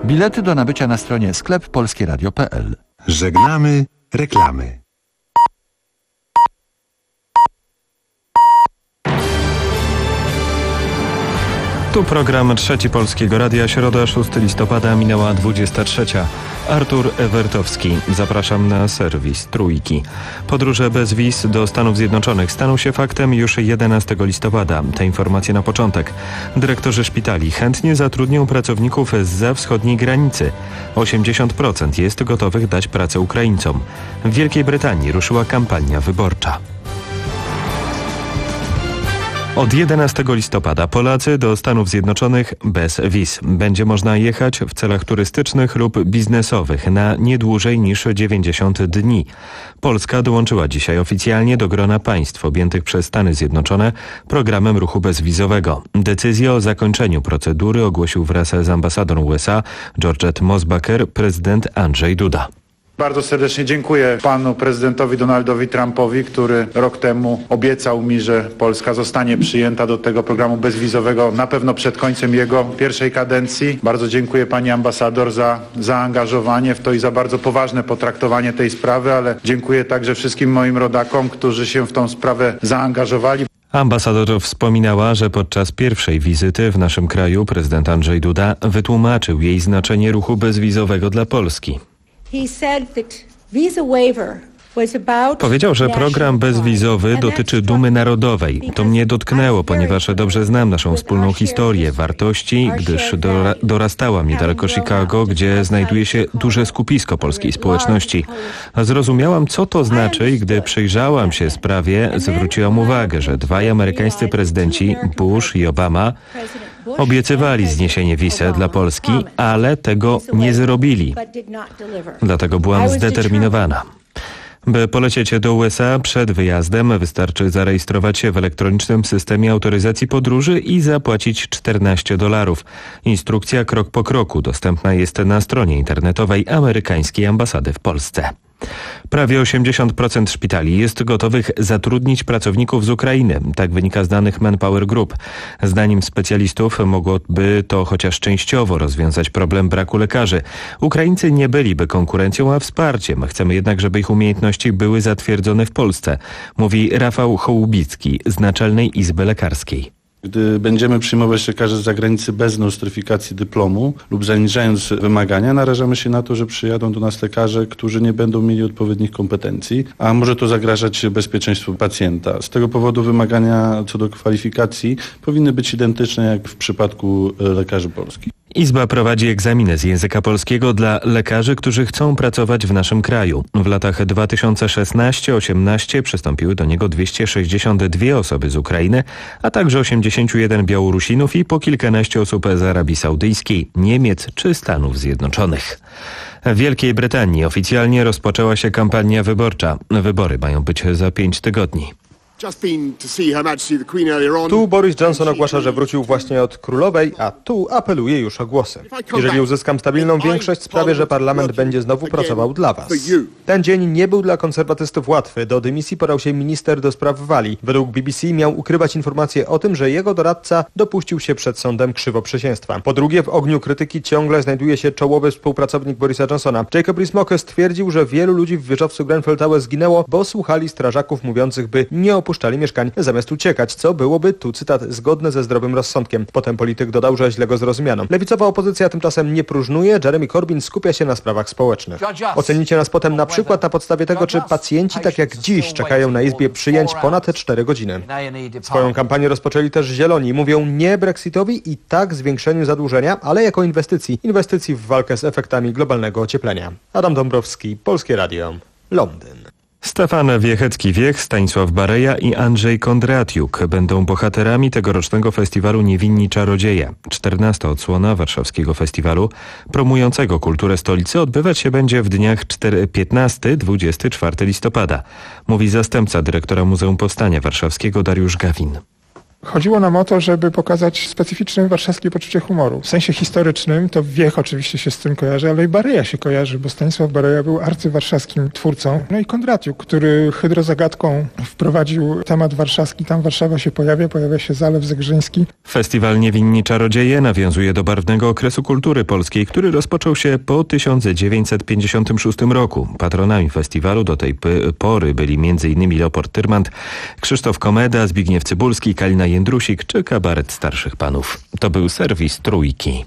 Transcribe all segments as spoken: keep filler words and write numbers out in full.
Bilety do nabycia na stronie sklep polskieradio kropka p l. Żegnamy reklamy. Tu program Trzeci Polskiego Radia, środa szóstego listopada, minęła dwudziesta trzecia. Artur Ewertowski. Zapraszam na serwis Trójki. Podróże bez wiz do Stanów Zjednoczonych staną się faktem już jedenastego listopada. Te informacje na początek. Dyrektorzy szpitali chętnie zatrudnią pracowników zza wschodniej granicy. osiemdziesiąt procent jest gotowych dać pracę Ukraińcom. W Wielkiej Brytanii ruszyła kampania wyborcza. Od jedenastego listopada Polacy do Stanów Zjednoczonych bez wiz. Będzie można jechać w celach turystycznych lub biznesowych na nie dłużej niż dziewięćdziesiąt dni. Polska dołączyła dzisiaj oficjalnie do grona państw objętych przez Stany Zjednoczone programem ruchu bezwizowego. Decyzję o zakończeniu procedury ogłosił wraz z ambasadorą U S A Georgette Mosbacher prezydent Andrzej Duda. Bardzo serdecznie dziękuję panu prezydentowi Donaldowi Trumpowi, który rok temu obiecał mi, że Polska zostanie przyjęta do tego programu bezwizowego na pewno przed końcem jego pierwszej kadencji. Bardzo dziękuję pani ambasador za zaangażowanie w to i za bardzo poważne potraktowanie tej sprawy, ale dziękuję także wszystkim moim rodakom, którzy się w tą sprawę zaangażowali. Ambasador wspominała, że podczas pierwszej wizyty w naszym kraju prezydent Andrzej Duda wytłumaczył jej znaczenie ruchu bezwizowego dla Polski. Powiedział, że program bezwizowy dotyczy dumy narodowej. To mnie dotknęło, ponieważ dobrze znam naszą wspólną historię, wartości, gdyż dora- dorastałam niedaleko Chicago, gdzie znajduje się duże skupisko polskiej społeczności. Zrozumiałam, co to znaczy i gdy przyjrzałam się sprawie, zwróciłam uwagę, że dwaj amerykańscy prezydenci, Bush i Obama, obiecywali zniesienie wizy dla Polski, ale tego nie zrobili. Dlatego byłam zdeterminowana. By polecieć do U S A przed wyjazdem, wystarczy zarejestrować się w elektronicznym systemie autoryzacji podróży i zapłacić czternaście dolarów. Instrukcja krok po kroku dostępna jest na stronie internetowej amerykańskiej ambasady w Polsce. Prawie osiemdziesiąt procent szpitali jest gotowych zatrudnić pracowników z Ukrainy. Tak wynika z danych Manpower Group. Zdaniem specjalistów mogłoby to chociaż częściowo rozwiązać problem braku lekarzy. Ukraińcy nie byliby konkurencją, a wsparciem. Chcemy jednak, żeby ich umiejętności były zatwierdzone w Polsce, mówi Rafał Hołubicki z Naczelnej Izby Lekarskiej. Gdy będziemy przyjmować lekarzy z zagranicy bez nostryfikacji dyplomu lub zaniżając wymagania, narażamy się na to, że przyjadą do nas lekarze, którzy nie będą mieli odpowiednich kompetencji, a może to zagrażać bezpieczeństwu pacjenta. Z tego powodu wymagania co do kwalifikacji powinny być identyczne jak w przypadku lekarzy polskich. Izba prowadzi egzaminy z języka polskiego dla lekarzy, którzy chcą pracować w naszym kraju. W latach dwa tysiące szesnastym do osiemnastego przystąpiły do niego dwieście sześćdziesiąt dwie osoby z Ukrainy, a także osiemdziesiąt jeden Białorusinów i po kilkanaście osób z Arabii Saudyjskiej, Niemiec czy Stanów Zjednoczonych. W Wielkiej Brytanii oficjalnie rozpoczęła się kampania wyborcza. Wybory mają być za pięć tygodni. Tu Boris Johnson ogłasza, że wrócił właśnie od królowej, a tu apeluje już o głosy. Jeżeli uzyskam stabilną większość, sprawię, że parlament będzie znowu pracował dla was. Ten dzień nie był dla konserwatystów łatwy. Do dymisji podał się minister do spraw Walii. Według B B C miał ukrywać informacje o tym, że jego doradca dopuścił się przed sądem krzywoprzysięstwa. Po drugie, w ogniu krytyki ciągle znajduje się czołowy współpracownik Borisa Johnsona. Jacob Rees-Mogg stwierdził, że wielu ludzi w wieżowcu Grenfell Tower zginęło, bo słuchali strażaków mówiących, by nie opuszczali mieszkań zamiast uciekać, co byłoby, tu cytat, zgodne ze zdrowym rozsądkiem. Potem polityk dodał, że źle go zrozumiano. Lewicowa opozycja tymczasem nie próżnuje, Jeremy Corbyn skupia się na sprawach społecznych. Ocenicie nas potem na przykład na podstawie tego, czy pacjenci tak jak dziś czekają na izbie przyjęć ponad cztery godziny. Swoją kampanię rozpoczęli też Zieloni. Mówią nie Brexitowi i tak zwiększeniu zadłużenia, ale jako inwestycji. Inwestycji w walkę z efektami globalnego ocieplenia. Adam Dąbrowski, Polskie Radio, Londyn. Stefan Wiechecki-Wiech, Stanisław Bareja i Andrzej Kondratiuk będą bohaterami tegorocznego festiwalu Niewinni Czarodzieje. czternasta odsłona warszawskiego festiwalu promującego kulturę stolicy odbywać się będzie w dniach piętnastego do dwudziestego czwartego listopada, mówi zastępca dyrektora Muzeum Powstania Warszawskiego Dariusz Gawin. Chodziło nam o to, żeby pokazać specyficzne warszawskie poczucie humoru. W sensie historycznym to Wiech oczywiście się z tym kojarzy, ale i Baryja się kojarzy, bo Stanisław Baryja był arcywarszawskim twórcą. No i Kondratiuk, który hydrozagadką wprowadził temat warszawski. Tam Warszawa się pojawia, pojawia się Zalew Zegrzyński. Festiwal Niewinni Czarodzieje nawiązuje do barwnego okresu kultury polskiej, który rozpoczął się po tysiąc dziewięćset pięćdziesiątym szóstym roku. Patronami festiwalu do tej pory byli między innymi Leopold Tyrmand, Krzysztof Komeda, Zbigniew Cybulski, Kalina Jędrusik czy kabaret starszych panów. To był serwis Trójki.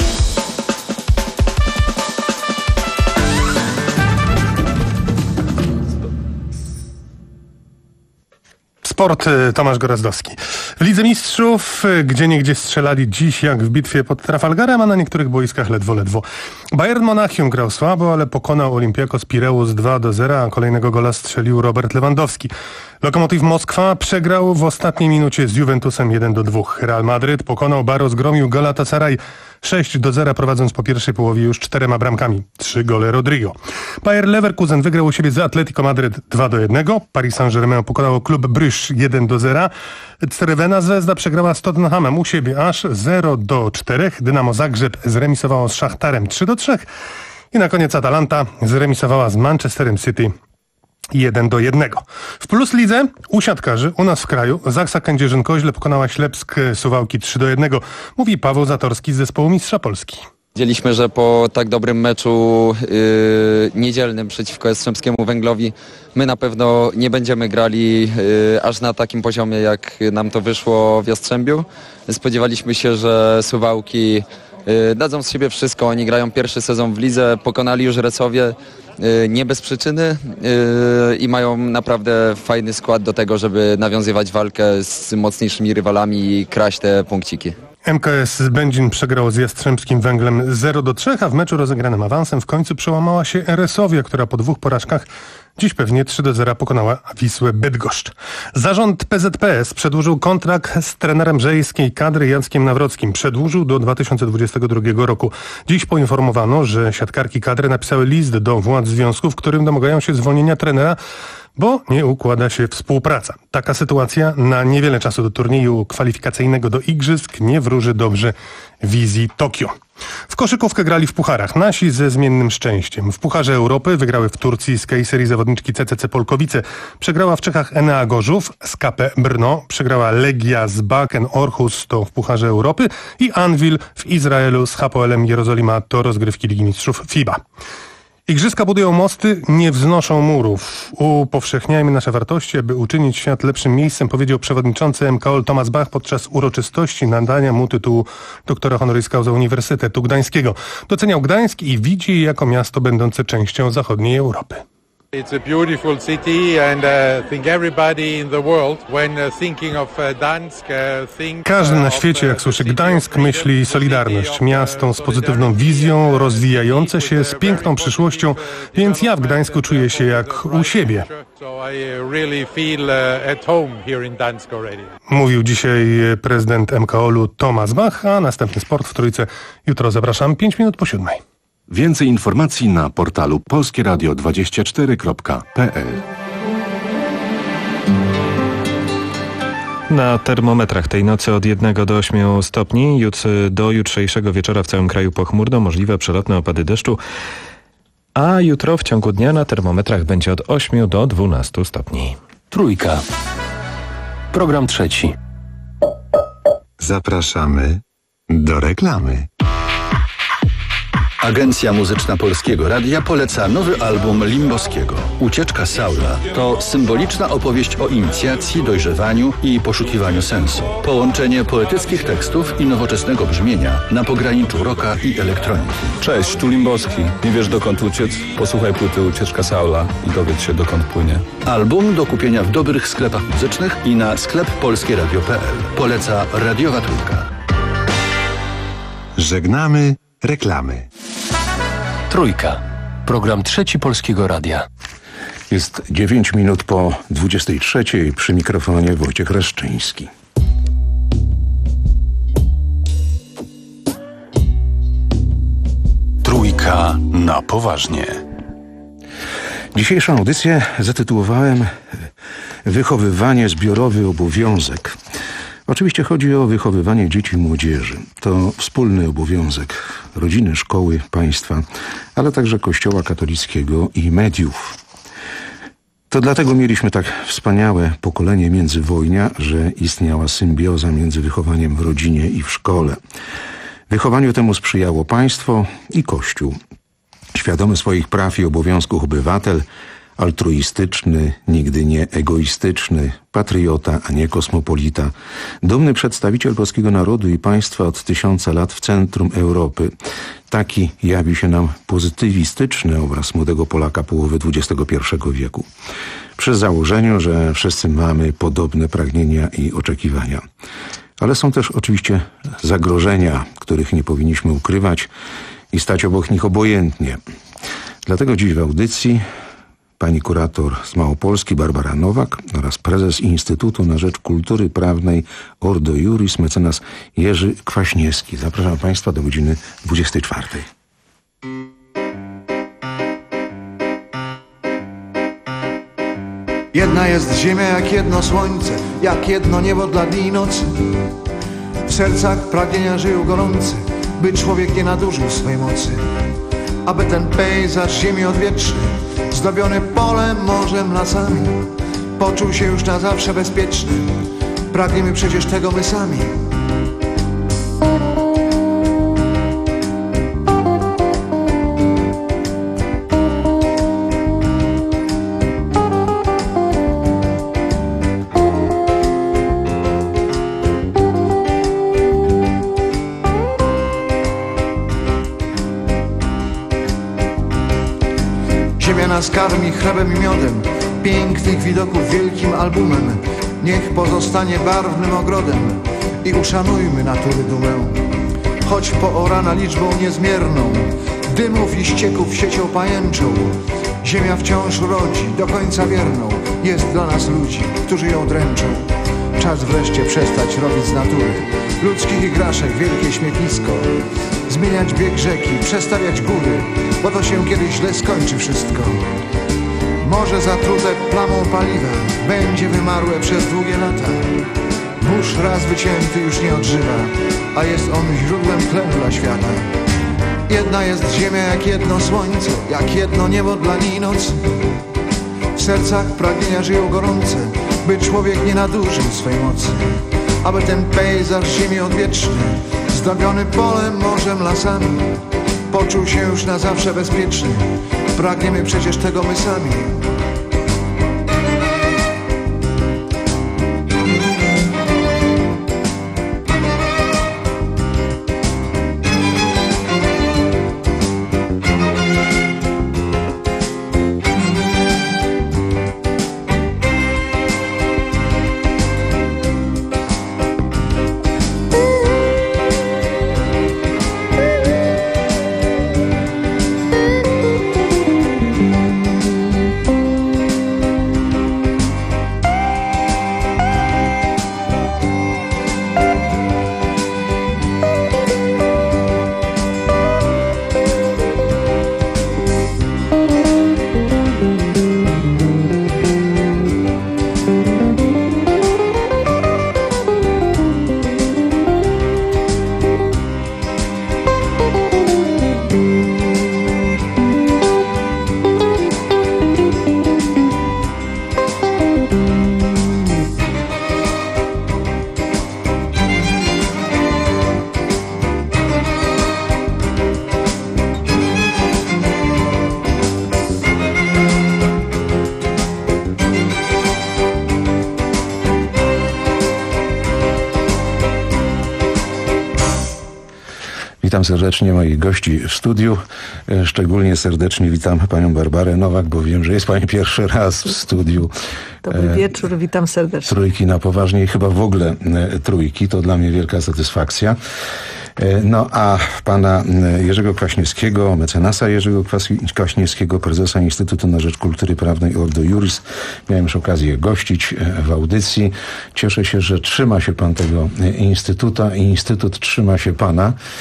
Sport, Tomasz Gorazdowski. W Lidze Mistrzów, gdzie niegdzie strzelali dziś jak w bitwie pod Trafalgarem, a na niektórych boiskach ledwo, ledwo. Bayern Monachium grał słabo, ale pokonał Olympiakos Pireus dwa do zera, a kolejnego gola strzelił Robert Lewandowski. Lokomotiv Moskwa przegrał w ostatniej minucie z Juventusem jeden do dwóch. Real Madryt pokonał Baro, zgromił Galatasaray sześć do zera, prowadząc po pierwszej połowie już czterema bramkami. Trzy gole Rodrigo. Bayer Leverkusen wygrał u siebie z Atletico Madryt dwa do jednego. Paris Saint-Germain pokonał klub Bruges jeden do zera. Crvena Zvezda przegrała z Tottenhamem u siebie aż zero do czterech. Dynamo Zagrzeb zremisowało z Szachtarem trzy do trzech. I na koniec Atalanta zremisowała z Manchesterem City jeden do jednego. W Plus Lidze u siatkarzy u nas w kraju Zaksa Kędzierzyn-Koźle pokonała Ślepsk Suwałki trzy do jednego. Mówi Paweł Zatorski z zespołu Mistrza Polski. Wiedzieliśmy, że po tak dobrym meczu yy, niedzielnym przeciwko Jastrzębskiemu Węglowi my na pewno nie będziemy grali yy, aż na takim poziomie, jak nam to wyszło w Jastrzębiu. Spodziewaliśmy się, że Suwałki yy, dadzą z siebie wszystko. Oni grają pierwszy sezon w lidze, pokonali już Resowie yy, nie bez przyczyny yy, i mają naprawdę fajny skład do tego, żeby nawiązywać walkę z mocniejszymi rywalami i kraść te punkciki. M K S Będzin przegrał z Jastrzębskim Węglem zero do trzech, a w meczu rozegranym awansem w końcu przełamała się Resowia, która po dwóch porażkach dziś pewnie trzy do zera pokonała Wisłę Bydgoszcz. Zarząd P Z P S przedłużył kontrakt z trenerem żejskiej kadry Jackiem Nawrockim. Przedłużył do dwa tysiące dwudziestego drugiego roku. Dziś poinformowano, że siatkarki kadry napisały list do władz związku, w którym domagają się zwolnienia trenera, bo nie układa się współpraca. Taka sytuacja na niewiele czasu do turnieju kwalifikacyjnego do Igrzysk nie wróży dobrze wizji Tokio. W koszykówkę grali w pucharach nasi ze zmiennym szczęściem. W Pucharze Europy wygrały w Turcji z Kayseri zawodniczki C C C Polkowice. Przegrała w Czechach Enea Gorzów z K P Brno. Przegrała Legia z Baken Orhus, to w Pucharze Europy. I Anwil w Izraelu z Hapoelem Jerozolima, to rozgrywki Ligi Mistrzów FIBA. Igrzyska budują mosty, nie wznoszą murów. Upowszechniajmy nasze wartości, aby uczynić świat lepszym miejscem, powiedział przewodniczący M K O L Tomasz Bach podczas uroczystości nadania mu tytułu doktora honoris causa Uniwersytetu Gdańskiego. Doceniał Gdańsk i widzi je jako miasto będące częścią zachodniej Europy. It's a beautiful city and uh, think everybody in the world when uh, thinking of uh, Gdańsk uh, think Każdy na świecie, jak słyszy Gdańsk, myśli Solidarność, miasto z pozytywną wizją, rozwijające się z piękną przyszłością, więc ja w Gdańsku czuję się jak u siebie. Mówił dzisiaj prezydent M K O L-u Tomasz Bach, a następny sport w Trójce jutro zapraszam pięć minut po siódmej. Więcej informacji na portalu polskie radio dwadzieścia cztery kropka p l. Na termometrach tej nocy od jednego do ośmiu stopni, jut do jutrzejszego wieczora w całym kraju pochmurno, możliwe przelotne opady deszczu, a jutro w ciągu dnia na termometrach będzie od ośmiu do dwunastu stopni. Trójka. Program trzeci. Zapraszamy do reklamy. Agencja Muzyczna Polskiego Radia poleca nowy album Limboskiego. Ucieczka Saula to symboliczna opowieść o inicjacji, dojrzewaniu i poszukiwaniu sensu. Połączenie poetyckich tekstów i nowoczesnego brzmienia na pograniczu rocka i elektroniki. Cześć, tu Limboski. Nie wiesz dokąd uciec? Posłuchaj płyty Ucieczka Saula i dowiedz się dokąd płynie. Album do kupienia w dobrych sklepach muzycznych i na sklep polskie radio kropka p l. Poleca Radiowa Trójka. Żegnamy reklamy. Trójka. Program trzeci Polskiego Radia. Jest dziewięć minut po dwudziestej trzeciej. Przy mikrofonie Wojciech Reszczyński. Trójka na poważnie. Dzisiejszą audycję zatytułowałem Wychowywanie, zbiorowy obowiązek. Oczywiście chodzi o wychowywanie dzieci i młodzieży. To wspólny obowiązek rodziny, szkoły, państwa, ale także Kościoła katolickiego i mediów. To dlatego mieliśmy tak wspaniałe pokolenie międzywojnia, że istniała symbioza między wychowaniem w rodzinie i w szkole. Wychowaniu temu sprzyjało państwo i Kościół. Świadomy swoich praw i obowiązków obywatel, altruistyczny, nigdy nie egoistyczny, patriota, a nie kosmopolita, dumny przedstawiciel polskiego narodu i państwa od tysiąca lat w centrum Europy. Taki jawi się nam pozytywistyczny obraz młodego Polaka połowy dwudziestego pierwszego wieku. Przy założeniu, że wszyscy mamy podobne pragnienia i oczekiwania. Ale są też oczywiście zagrożenia, których nie powinniśmy ukrywać i stać obok nich obojętnie. Dlatego dziś w audycji pani kurator z Małopolski Barbara Nowak oraz prezes Instytutu na Rzecz Kultury Prawnej Ordo Iuris mecenas Jerzy Kwaśniewski. Zapraszam państwa do godziny dwudziestej czwartej. Jedna jest ziemia jak jedno słońce, jak jedno niebo dla dni i nocy. W sercach pragnienia żyją gorące, by człowiek nie nadużył swej mocy. Aby ten pejzaż ziemi odwieczny, zdobiony polem, morzem, lasami, poczuł się już na zawsze bezpieczny. Pragniemy przecież tego my sami. Ziemia nas karmi chlebem i miodem, pięknych widoków wielkim albumem. Niech pozostanie barwnym ogrodem i uszanujmy natury dumę. Choć poorana liczbą niezmierną, dymów i ścieków siecią pajęczą, ziemia wciąż rodzi, do końca wierną jest dla nas ludzi, którzy ją dręczą. Czas wreszcie przestać robić z natury ludzkich igraszek wielkie śmietnisko, zmieniać bieg rzeki, przestawiać góry, bo to się kiedyś źle skończy wszystko. Morze zatrute plamą paliwa będzie wymarłe przez długie lata. Burz raz wycięty już nie odżywa, a jest on źródłem tlenu dla świata. Jedna jest ziemia jak jedno słońce, jak jedno niebo dla dni i nocy. W sercach pragnienia żyją gorące, by człowiek nie nadużył swej mocy. Aby ten pejzaż ziemi odwieczny, zdobiony polem, morzem, lasami, poczuł się już na zawsze bezpieczny. Pragniemy przecież tego my sami. Witam serdecznie moich gości w studiu. Szczególnie serdecznie witam panią Barbarę Nowak, bo wiem, że jest pani pierwszy raz w studiu. Dobry wieczór, witam serdecznie. Trójki na poważnie i chyba w ogóle trójki. To dla mnie wielka satysfakcja. No a pana Jerzego Kwaśniewskiego, mecenasa Jerzego Kwaśniewskiego, prezesa Instytutu na Rzecz Kultury Prawnej Ordo Iuris, miałem już okazję gościć w audycji. Cieszę się, że trzyma się pan tego instytuta i instytut trzyma się pana.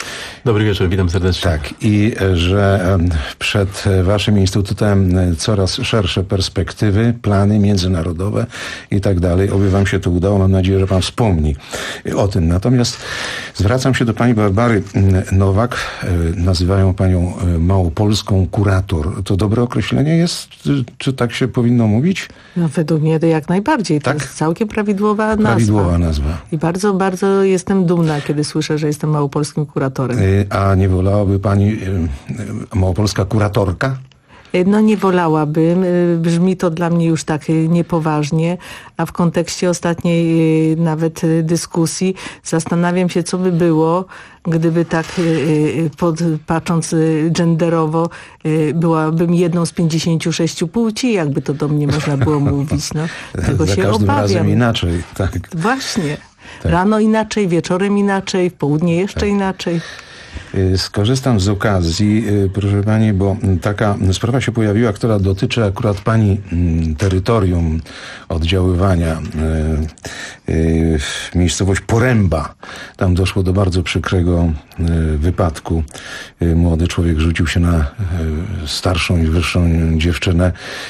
Dobry wieczór, witam serdecznie. Tak, i że przed waszym instytutem coraz szersze perspektywy, plany międzynarodowe i tak dalej. Oby wam się to udało. Mam nadzieję, że pan wspomni o tym. Natomiast zwracam się do pani Barbary Nowak. Nazywają panią małopolską kurator. To dobre określenie jest? Czy tak się powinno mówić? No, według mnie to jak najbardziej. To tak? jest całkiem prawidłowa nazwa. Prawidłowa nazwa. I bardzo, bardzo jestem dumna, kiedy słyszę, że jestem małopolskim kuratorem. A nie wolałaby pani małopolska kuratorka? No nie wolałabym. Brzmi to dla mnie już tak niepoważnie, a w kontekście ostatniej nawet dyskusji zastanawiam się, co by było, gdyby tak pod, patrząc genderowo byłabym jedną z pięćdziesięciu sześciu płci, jakby to do mnie można było mówić. No, tego Za się każdym obawiam. razem inaczej. Tak. Właśnie. Tak. Rano inaczej, wieczorem inaczej, w południe jeszcze tak. inaczej. Skorzystam z okazji, proszę pani, bo taka sprawa się pojawiła, która dotyczy akurat pani terytorium oddziaływania. Miejscowość Poręba. Tam doszło do bardzo przykrego wypadku. Młody człowiek rzucił się na starszą i wyższą dziewczynę.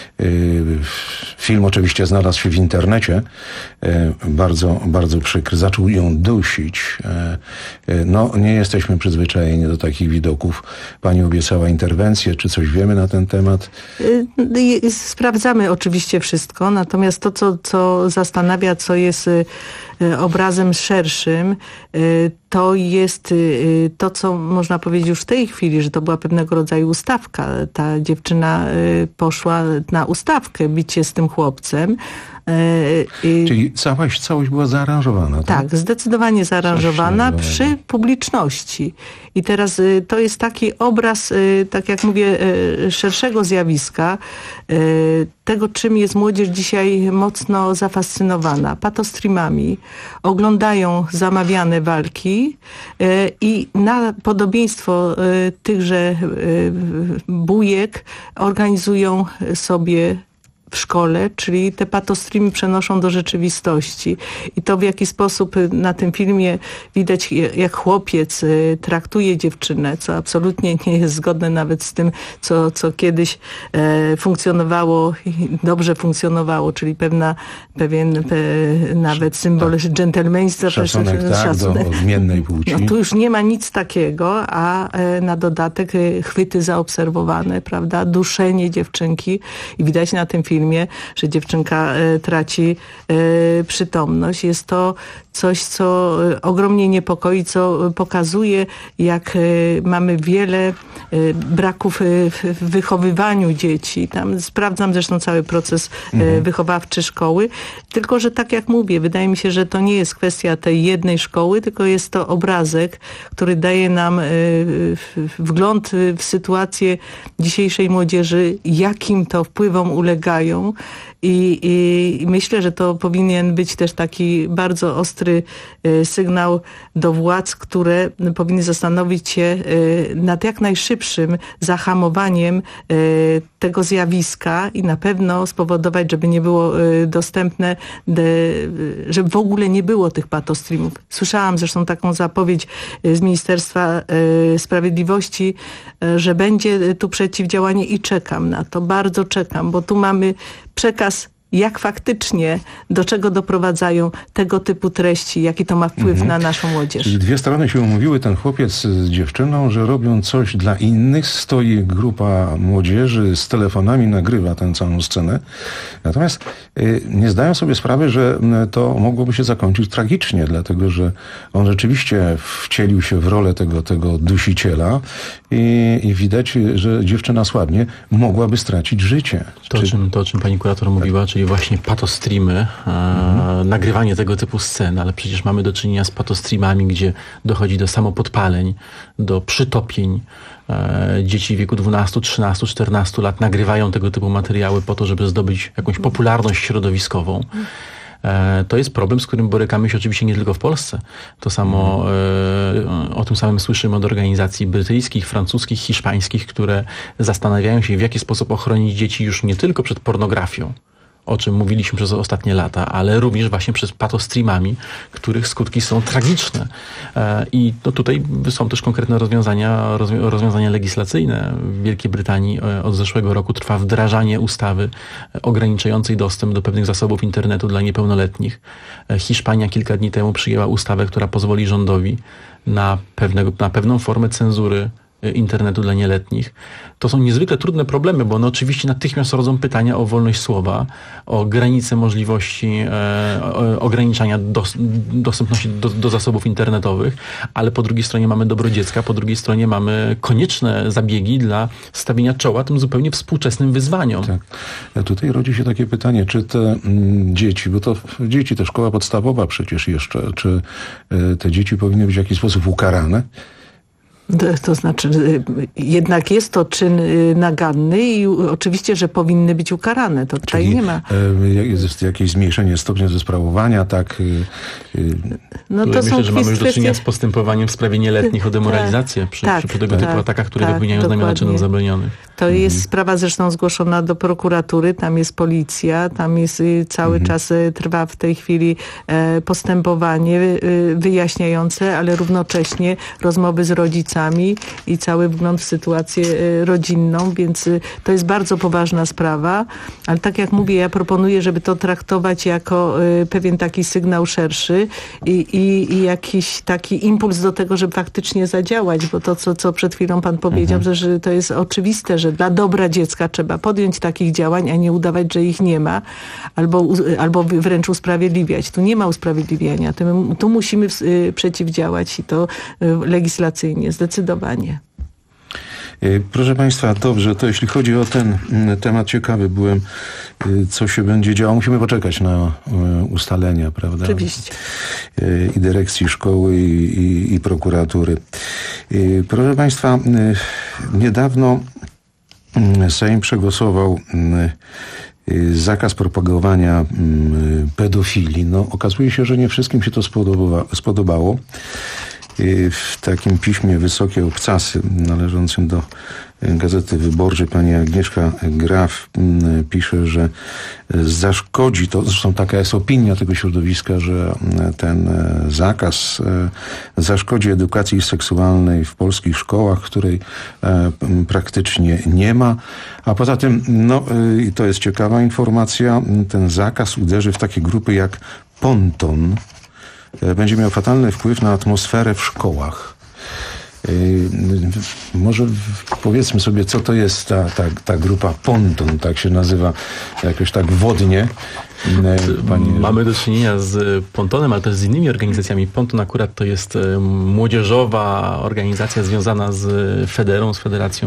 Film oczywiście znalazł się w internecie. Bardzo, bardzo przykry. Zaczął ją dusić. No, nie jesteśmy przyzwyczajeni do takich widoków. Pani obiecała interwencję. Czy coś wiemy na ten temat? Sprawdzamy oczywiście wszystko. Natomiast to, co, co zastanawia, co jest obrazem szerszym, to jest to, co można powiedzieć już w tej chwili, że to była pewnego rodzaju ustawka. Ta dziewczyna poszła na ustawkę, bić się z tym chłopcem. Czyli całość, całość była zaaranżowana, tak? Tak, zdecydowanie zaaranżowana przy publiczności. I teraz to jest taki obraz, tak jak mówię, szerszego zjawiska, tego, czym jest młodzież dzisiaj mocno zafascynowana. Patostreamami, oglądają zamawiane walki i na podobieństwo tychże bujek organizują sobie w szkole, czyli te patostreamy przenoszą do rzeczywistości. I to, w jaki sposób na tym filmie widać, jak chłopiec traktuje dziewczynę, co absolutnie nie jest zgodne nawet z tym, co, co kiedyś e, funkcjonowało, dobrze funkcjonowało, czyli pewna, pewien pe, nawet symbol tak. dżentelmeństwa. Szacunek, tak, szacunek. Do odmiennej płci. No tu już nie ma nic takiego, a e, na dodatek e, chwyty zaobserwowane, prawda, duszenie dziewczynki i widać na tym filmie, że dziewczynka e, traci e, przytomność. Jest to coś, co e, ogromnie niepokoi, co pokazuje, jak e, mamy wiele e, braków e, w wychowywaniu dzieci. Tam sprawdzam zresztą cały proces e, mhm. wychowawczy szkoły. Tylko, że tak jak mówię, wydaje mi się, że to nie jest kwestia tej jednej szkoły, tylko jest to obrazek, który daje nam e, wgląd w sytuację dzisiejszej młodzieży, jakim to wpływom ulegają. I, I myślę, że to powinien być też taki bardzo ostry y, sygnał do władz, które powinny zastanowić się y, nad jak najszybszym zahamowaniem y, tego zjawiska i na pewno spowodować, żeby nie było y, dostępne, de, y, żeby w ogóle nie było tych patostreamów. Słyszałam zresztą taką zapowiedź y, z Ministerstwa y, Sprawiedliwości, y, że będzie tu przeciwdziałanie i czekam na to, bardzo czekam, bo tu mamy przekaz, jak faktycznie, do czego doprowadzają tego typu treści, jaki to ma wpływ mhm. na naszą młodzież. Czyli dwie strony się umówiły, ten chłopiec z dziewczyną, że robią coś dla innych. Stoi grupa młodzieży z telefonami, nagrywa tę całą scenę. Natomiast y, nie zdają sobie sprawy, że to mogłoby się zakończyć tragicznie, dlatego że on rzeczywiście wcielił się w rolę tego, tego dusiciela i, i widać, że dziewczyna słabnie, mogłaby stracić życie. To, Czy... czym, to o czym pani kurator mówiła, czyli właśnie patostreamy, e, mhm. nagrywanie tego typu scen, ale przecież mamy do czynienia z patostreamami, gdzie dochodzi do samopodpaleń, do przytopień. E, dzieci w wieku dwunastu, trzynastu, czternastu lat nagrywają tego typu materiały po to, żeby zdobyć jakąś popularność środowiskową. E, to jest problem, z którym borykamy się oczywiście nie tylko w Polsce. To samo, e, o tym samym słyszymy od organizacji brytyjskich, francuskich, hiszpańskich, które zastanawiają się, w jaki sposób ochronić dzieci już nie tylko przed pornografią, o czym mówiliśmy przez ostatnie lata, ale również właśnie przez patostreamami, których skutki są tragiczne. I no tutaj są też konkretne rozwiązania, rozwiązania legislacyjne. W Wielkiej Brytanii od zeszłego roku trwa wdrażanie ustawy ograniczającej dostęp do pewnych zasobów internetu dla niepełnoletnich. Hiszpania kilka dni temu przyjęła ustawę, która pozwoli rządowi na, pewnego, na pewną formę cenzury internetu dla nieletnich. To są niezwykle trudne problemy, bo one oczywiście natychmiast rodzą pytania o wolność słowa, o granice możliwości e, ograniczania dos, dostępności do, do zasobów internetowych, ale po drugiej stronie mamy dobro dziecka, po drugiej stronie mamy konieczne zabiegi dla stawienia czoła tym zupełnie współczesnym wyzwaniom. Tak. A tutaj rodzi się takie pytanie, czy te mm, dzieci, bo to dzieci to szkoła podstawowa przecież jeszcze, czy y, te dzieci powinny być w jakiś sposób ukarane? To znaczy, jednak jest to czyn naganny i oczywiście, że powinny być ukarane. To tutaj Czyli nie ma. Jest jakieś zmniejszenie stopnia zesprawowania, tak? No to myślę, są że mamy już do czynienia kwestie... z postępowaniem w sprawie nieletnich o demoralizację tak, przy, tak, przy tego tak, typu atakach, które tak, wypełniają znamiona czynów zabronionych. To mhm. jest sprawa zresztą zgłoszona do prokuratury, tam jest policja, tam jest cały mhm. czas trwa w tej chwili postępowanie wyjaśniające, ale równocześnie rozmowy z rodzicami i cały wgląd w sytuację rodzinną, więc to jest bardzo poważna sprawa, ale tak jak mówię, ja proponuję, żeby to traktować jako pewien taki sygnał szerszy i, i, i jakiś taki impuls do tego, żeby faktycznie zadziałać, bo to, co, co przed chwilą pan powiedział, mhm. że to jest oczywiste, że dla dobra dziecka trzeba podjąć takich działań, a nie udawać, że ich nie ma, albo, albo wręcz usprawiedliwiać. Tu nie ma usprawiedliwiania. Tu, tu musimy przeciwdziałać i to legislacyjnie, zdecydowanie. Proszę Państwa, dobrze, to jeśli chodzi o ten temat, ciekawy byłem, co się będzie działo. Musimy poczekać na ustalenia, prawda? Oczywiście. I dyrekcji szkoły, i, i, i prokuratury. Proszę Państwa, niedawno Sejm przegłosował zakaz propagowania pedofilii. No, okazuje się, że nie wszystkim się to spodoba, spodobało. W takim piśmie Wysokie Obcasy należącym do Gazety Wyborczej pani Agnieszka Graf pisze, że zaszkodzi to, zresztą taka jest opinia tego środowiska, że ten zakaz zaszkodzi edukacji seksualnej w polskich szkołach, której praktycznie nie ma. A poza tym, no i to jest ciekawa informacja, ten zakaz uderzy w takie grupy jak Ponton, będzie miał fatalny wpływ na atmosferę w szkołach. Może powiedzmy sobie, co to jest ta, ta, ta grupa Ponton, tak się nazywa jakoś tak wodnie. Pani... Mamy do czynienia z Pontonem, ale też z innymi organizacjami. Ponton akurat to jest młodzieżowa organizacja związana z Federą, z Federacją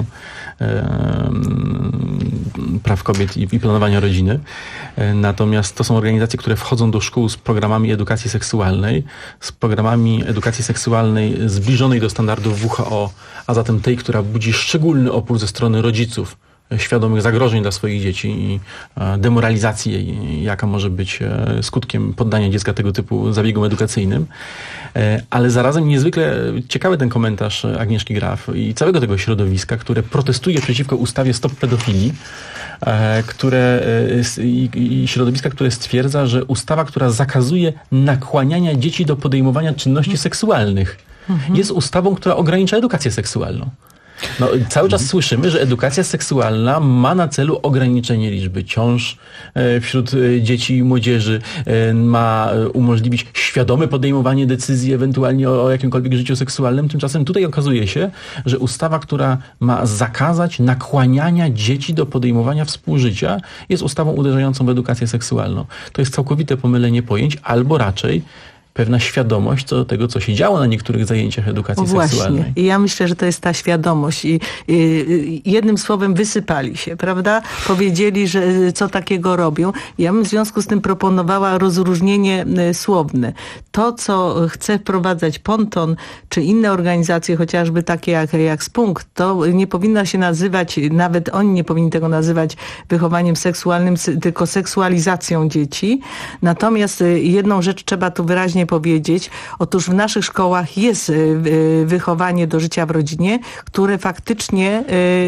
Praw Kobiet i Planowania Rodziny. Natomiast to są organizacje, które wchodzą do szkół z programami edukacji seksualnej, z programami edukacji seksualnej zbliżonej do standardów W H O, a zatem tej, która budzi szczególny opór ze strony rodziców, świadomych zagrożeń dla swoich dzieci i demoralizacji, jaka może być skutkiem poddania dziecka tego typu zabiegom edukacyjnym. Ale zarazem niezwykle ciekawy ten komentarz Agnieszki Graf i całego tego środowiska, które protestuje przeciwko ustawie Stop Pedofilii, które, i, i środowiska, które stwierdza, że ustawa, która zakazuje nakłaniania dzieci do podejmowania czynności seksualnych, mhm. jest ustawą, która ogranicza edukację seksualną. No, cały czas słyszymy, że edukacja seksualna ma na celu ograniczenie liczby ciąż wśród dzieci i młodzieży, ma umożliwić świadome podejmowanie decyzji ewentualnie o, o jakimkolwiek życiu seksualnym. Tymczasem tutaj okazuje się, że ustawa, która ma zakazać nakłaniania dzieci do podejmowania współżycia, jest ustawą uderzającą w edukację seksualną. To jest całkowite pomylenie pojęć, albo raczej pewna świadomość co do tego, co się działo na niektórych zajęciach edukacji o, właśnie. seksualnej. I ja myślę, że to jest ta świadomość. I, i jednym słowem wysypali się, prawda? Powiedzieli, że co takiego robią. Ja bym w związku z tym proponowała rozróżnienie słowne. To, co chce wprowadzać Ponton, czy inne organizacje, chociażby takie jak, jak Spunkt, to nie powinno się nazywać, nawet oni nie powinni tego nazywać wychowaniem seksualnym, tylko seksualizacją dzieci. Natomiast jedną rzecz trzeba tu wyraźnie pięknie powiedzieć. Otóż w naszych szkołach jest wychowanie do życia w rodzinie, które faktycznie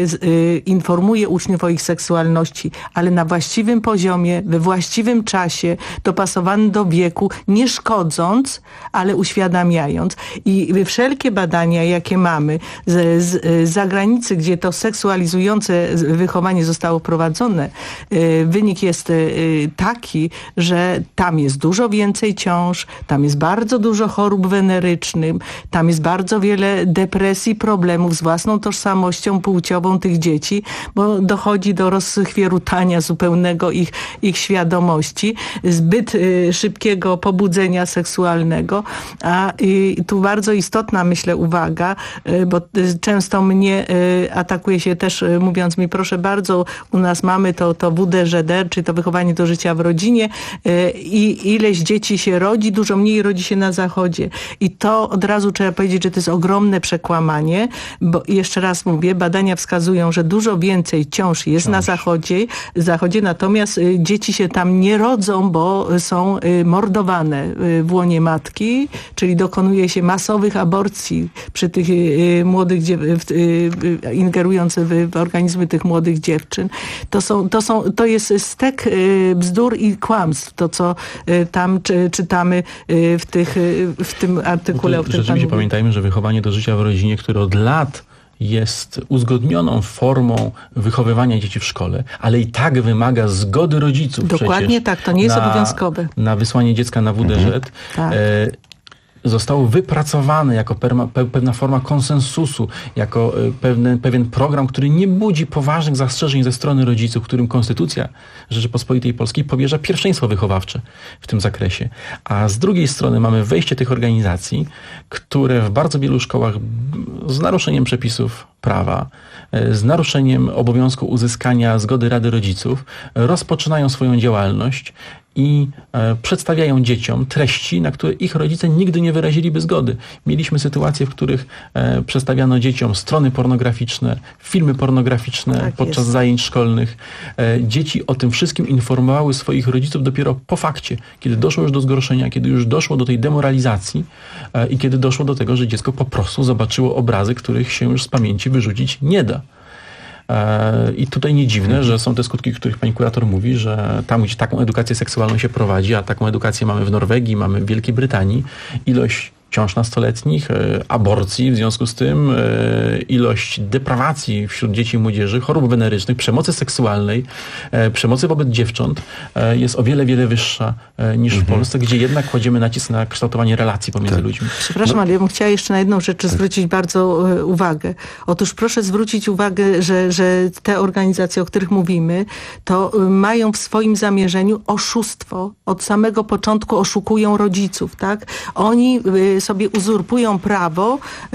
informuje uczniów o ich seksualności, ale na właściwym poziomie, we właściwym czasie, dopasowany do wieku, nie szkodząc, ale uświadamiając. I wszelkie badania, jakie mamy z, z, z zagranicy, gdzie to seksualizujące wychowanie zostało prowadzone, wynik jest taki, że tam jest dużo więcej ciąż, tam jest bardzo dużo chorób wenerycznych, tam jest bardzo wiele depresji, problemów z własną tożsamością płciową tych dzieci, bo dochodzi do rozchwierutania zupełnego ich, ich świadomości, zbyt y, szybkiego pobudzenia seksualnego. A y, tu bardzo istotna, myślę, uwaga, y, bo y, często mnie y, atakuje się też, y, mówiąc mi, proszę bardzo, u nas mamy to, to W D Ż D, czyli to wychowanie do życia w rodzinie y, i ileś dzieci się rodzi, dużo mniej rodzi się na Zachodzie. I to od razu trzeba powiedzieć, że to jest ogromne przekłamanie, bo jeszcze raz mówię, badania wskazują, że dużo więcej ciąż jest ciąż. na Zachodzie, Zachodzie, natomiast y, dzieci się tam nie rodzą, bo są y, mordowane y, w łonie matki, czyli dokonuje się masowych aborcji przy tych y, młodych, dziew- y, y, ingerując w, w organizmy tych młodych dziewczyn. To, są, to, są, to jest stek y, bzdur i kłamstw, to co y, tam czy, czytamy y, w, tych, y, w tym artykule, to, o którym rzeczywiście pan pamiętajmy, że wychowanie do życia w rodzinie, które od lat jest uzgodnioną formą wychowywania dzieci w szkole, ale i tak wymaga zgody rodziców. Dokładnie tak, to nie jest na, obowiązkowe. Na wysłanie dziecka na W D Ż. Mhm. Tak. E, zostało wypracowane jako perma, pe, pewna forma konsensusu, jako e, pewne, pewien program, który nie budzi poważnych zastrzeżeń ze strony rodziców, którym Konstytucja Rzeczypospolitej Polskiej powierza pierwszeństwo wychowawcze w tym zakresie. A z drugiej strony mamy wejście tych organizacji, które w bardzo wielu szkołach z naruszeniem przepisów prawa, z naruszeniem obowiązku uzyskania zgody Rady Rodziców, rozpoczynają swoją działalność i e, przedstawiają dzieciom treści, na które ich rodzice nigdy nie wyraziliby zgody. Mieliśmy sytuacje, w których e, przedstawiano dzieciom strony pornograficzne, filmy pornograficzne tak podczas jest. zajęć szkolnych. E, dzieci o tym wszystkim informowały swoich rodziców dopiero po fakcie, kiedy doszło już do zgorszenia, kiedy już doszło do tej demoralizacji e, i kiedy doszło do tego, że dziecko po prostu zobaczyło obrazy, których się już z pamięci wyrzucić nie da. I tutaj nie dziwne, że są te skutki, o których pani kurator mówi, że tam, gdzie taką edukację seksualną się prowadzi, a taką edukację mamy w Norwegii, mamy w Wielkiej Brytanii, ilość ciąż nastoletnich, aborcji w związku z tym, ilość deprawacji wśród dzieci i młodzieży, chorób wenerycznych, przemocy seksualnej, przemocy wobec dziewcząt jest o wiele, wiele wyższa niż mhm. w Polsce, gdzie jednak kładziemy nacisk na kształtowanie relacji pomiędzy tak. ludźmi. Przepraszam, no. ale ja bym chciała jeszcze na jedną rzecz zwrócić bardzo uwagę. Otóż proszę zwrócić uwagę, że, że te organizacje, o których mówimy, to mają w swoim zamierzeniu oszustwo. Od samego początku oszukują rodziców, tak? Oni sobie uzurpują prawo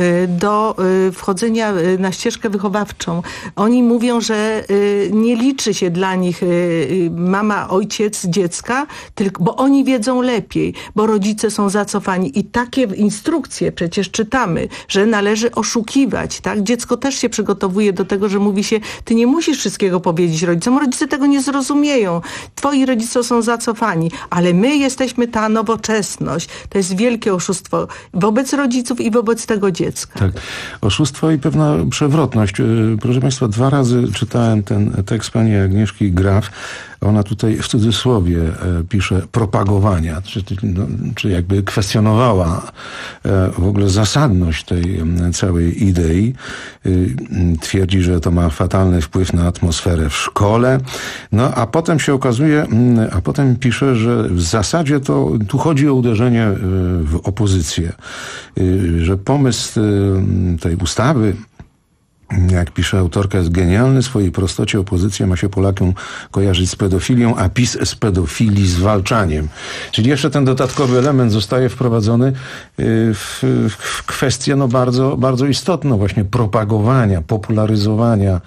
do wchodzenia na ścieżkę wychowawczą. Oni mówią, że nie liczy się dla nich mama, ojciec dziecka, tylko, bo oni wiedzą lepiej, bo rodzice są zacofani. I takie instrukcje przecież czytamy, że należy oszukiwać, tak? Dziecko też się przygotowuje do tego, że mówi się, ty nie musisz wszystkiego powiedzieć rodzicom. Rodzice tego nie zrozumieją. Twoi rodzice są zacofani, ale my jesteśmy ta nowoczesność. To jest wielkie oszustwo wobec rodziców i wobec tego dziecka. Tak. Oszustwo i pewna przewrotność. Proszę państwa, dwa razy czytałem ten tekst pani Agnieszki Graf. Ona tutaj w cudzysłowie e, pisze propagowania, czy, no, czy jakby kwestionowała e, w ogóle zasadność tej e, całej idei. E, twierdzi, że to ma fatalny wpływ na atmosferę w szkole. No a potem się okazuje, a potem pisze, że w zasadzie to tu chodzi o uderzenie e, w opozycję. E, że pomysł e, tej ustawy, jak pisze autorka, jest genialny. W swojej prostocie opozycja ma się Polakom kojarzyć z pedofilią, a PiS z pedofilii zwalczaniem. Czyli jeszcze ten dodatkowy element zostaje wprowadzony w, w kwestię no bardzo, bardzo istotną właśnie propagowania, popularyzowania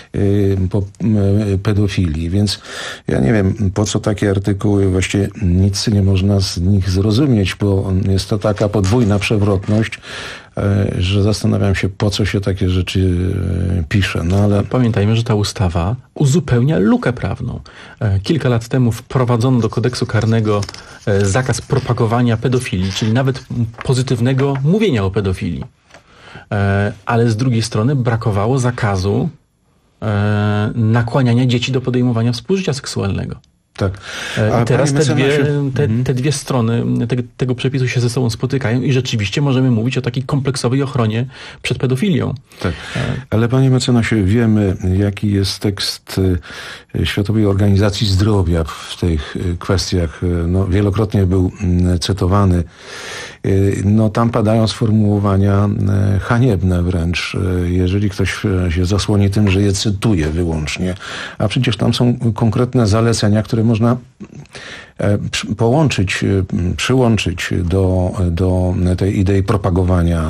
pedofilii. Więc ja nie wiem, po co takie artykuły, właściwie nic nie można z nich zrozumieć, bo jest to taka podwójna przewrotność. że zastanawiam się, po co się takie rzeczy pisze. No ale pamiętajmy, że ta ustawa uzupełnia lukę prawną. Kilka lat temu wprowadzono do kodeksu karnego zakaz propagowania pedofilii, czyli nawet pozytywnego mówienia o pedofilii. Ale z drugiej strony brakowało zakazu nakłaniania dzieci do podejmowania współżycia seksualnego. Tak. I teraz te dwie, te, te dwie strony te, tego przepisu się ze sobą spotykają i rzeczywiście możemy mówić o takiej kompleksowej ochronie przed pedofilią. Tak. Ale panie mecenasie, wiemy, jaki jest tekst Światowej Organizacji Zdrowia w tych kwestiach. No, wielokrotnie był cytowany. No, tam padają sformułowania haniebne wręcz, jeżeli ktoś się zasłoni tym, że je cytuje wyłącznie. A przecież tam są konkretne zalecenia, które można połączyć, przyłączyć do, do tej idei propagowania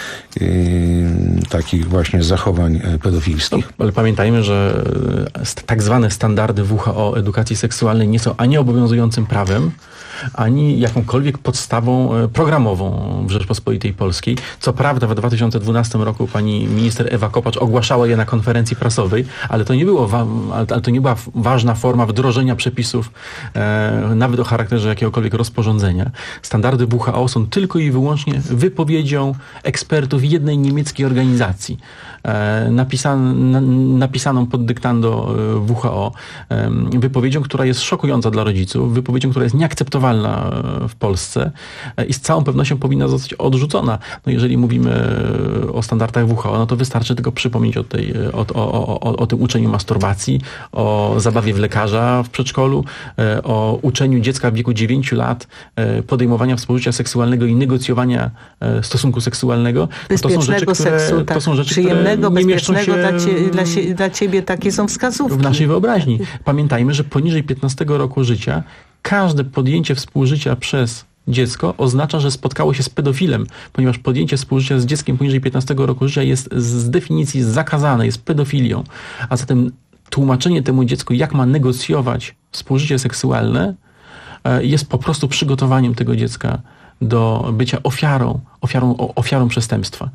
takich właśnie zachowań pedofilskich. No, ale pamiętajmy, że tak zwane standardy W H O edukacji seksualnej nie są ani obowiązującym prawem, ani jakąkolwiek podstawą programową w Rzeczpospolitej Polskiej. Co prawda w dwa tysiące dwunastym roku pani minister Ewa Kopacz ogłaszała je na konferencji prasowej, ale to nie było wa- ale to nie była ważna forma wdrożenia przepisów e, nawet o charakterze jakiegokolwiek rozporządzenia. Standardy W H O są tylko i wyłącznie wypowiedzią ekspertów jednej niemieckiej organizacji, e, napisan, na, napisaną pod dyktando W H O, e, wypowiedzią, która jest szokująca dla rodziców, wypowiedzią, która jest nieakceptowalna w Polsce i z całą pewnością powinna zostać odrzucona. No jeżeli mówimy o standardach W H O, no to wystarczy tylko przypomnieć o, tej, o, o, o, o tym uczeniu masturbacji, o zabawie w lekarza w przedszkolu, o uczeniu dziecka w wieku dziewięciu lat podejmowania współżycia seksualnego i negocjowania stosunku seksualnego. Bezpiecznego to są rzeczy, które, seksu, tak. To są rzeczy, przyjemnego, które nie mieszczą bezpiecznego się dla, cie, dla, się, dla ciebie takie są wskazówki. W naszej wyobraźni. Pamiętajmy, że poniżej piętnastego roku życia każde podjęcie współżycia przez dziecko oznacza, że spotkało się z pedofilem, ponieważ podjęcie współżycia z dzieckiem poniżej piętnastego roku życia jest z definicji zakazane, jest pedofilią. A zatem tłumaczenie temu dziecku, jak ma negocjować współżycie seksualne, jest po prostu przygotowaniem tego dziecka do bycia ofiarą, ofiarą, ofiarą przestępstwa.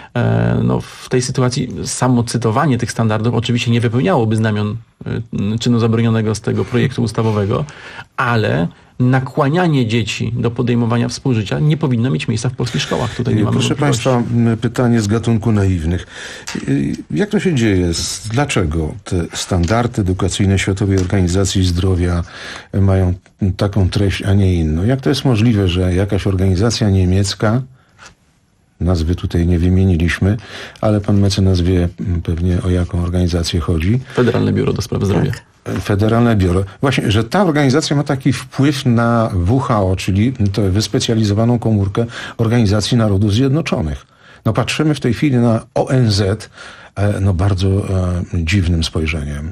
No, w tej sytuacji samo cytowanie tych standardów oczywiście nie wypełniałoby znamion czynu zabronionego z tego projektu ustawowego, ale nakłanianie dzieci do podejmowania współżycia nie powinno mieć miejsca w polskich szkołach. Tutaj nie mamy Proszę Państwa, pytanie z gatunku naiwnych. Jak to się dzieje? Dlaczego te standardy edukacyjne Światowej Organizacji Zdrowia mają taką treść, a nie inną? Jak to jest możliwe, że jakaś organizacja niemiecka, nazwy tutaj nie wymieniliśmy, ale pan mecenas wie pewnie, o jaką organizację chodzi. Federalne Biuro do Spraw Zdrowia. Federalne Biuro. Właśnie, że ta organizacja ma taki wpływ na W H O, czyli tę wyspecjalizowaną komórkę Organizacji Narodów Zjednoczonych. No patrzymy w tej chwili na O N Z no bardzo e, dziwnym spojrzeniem.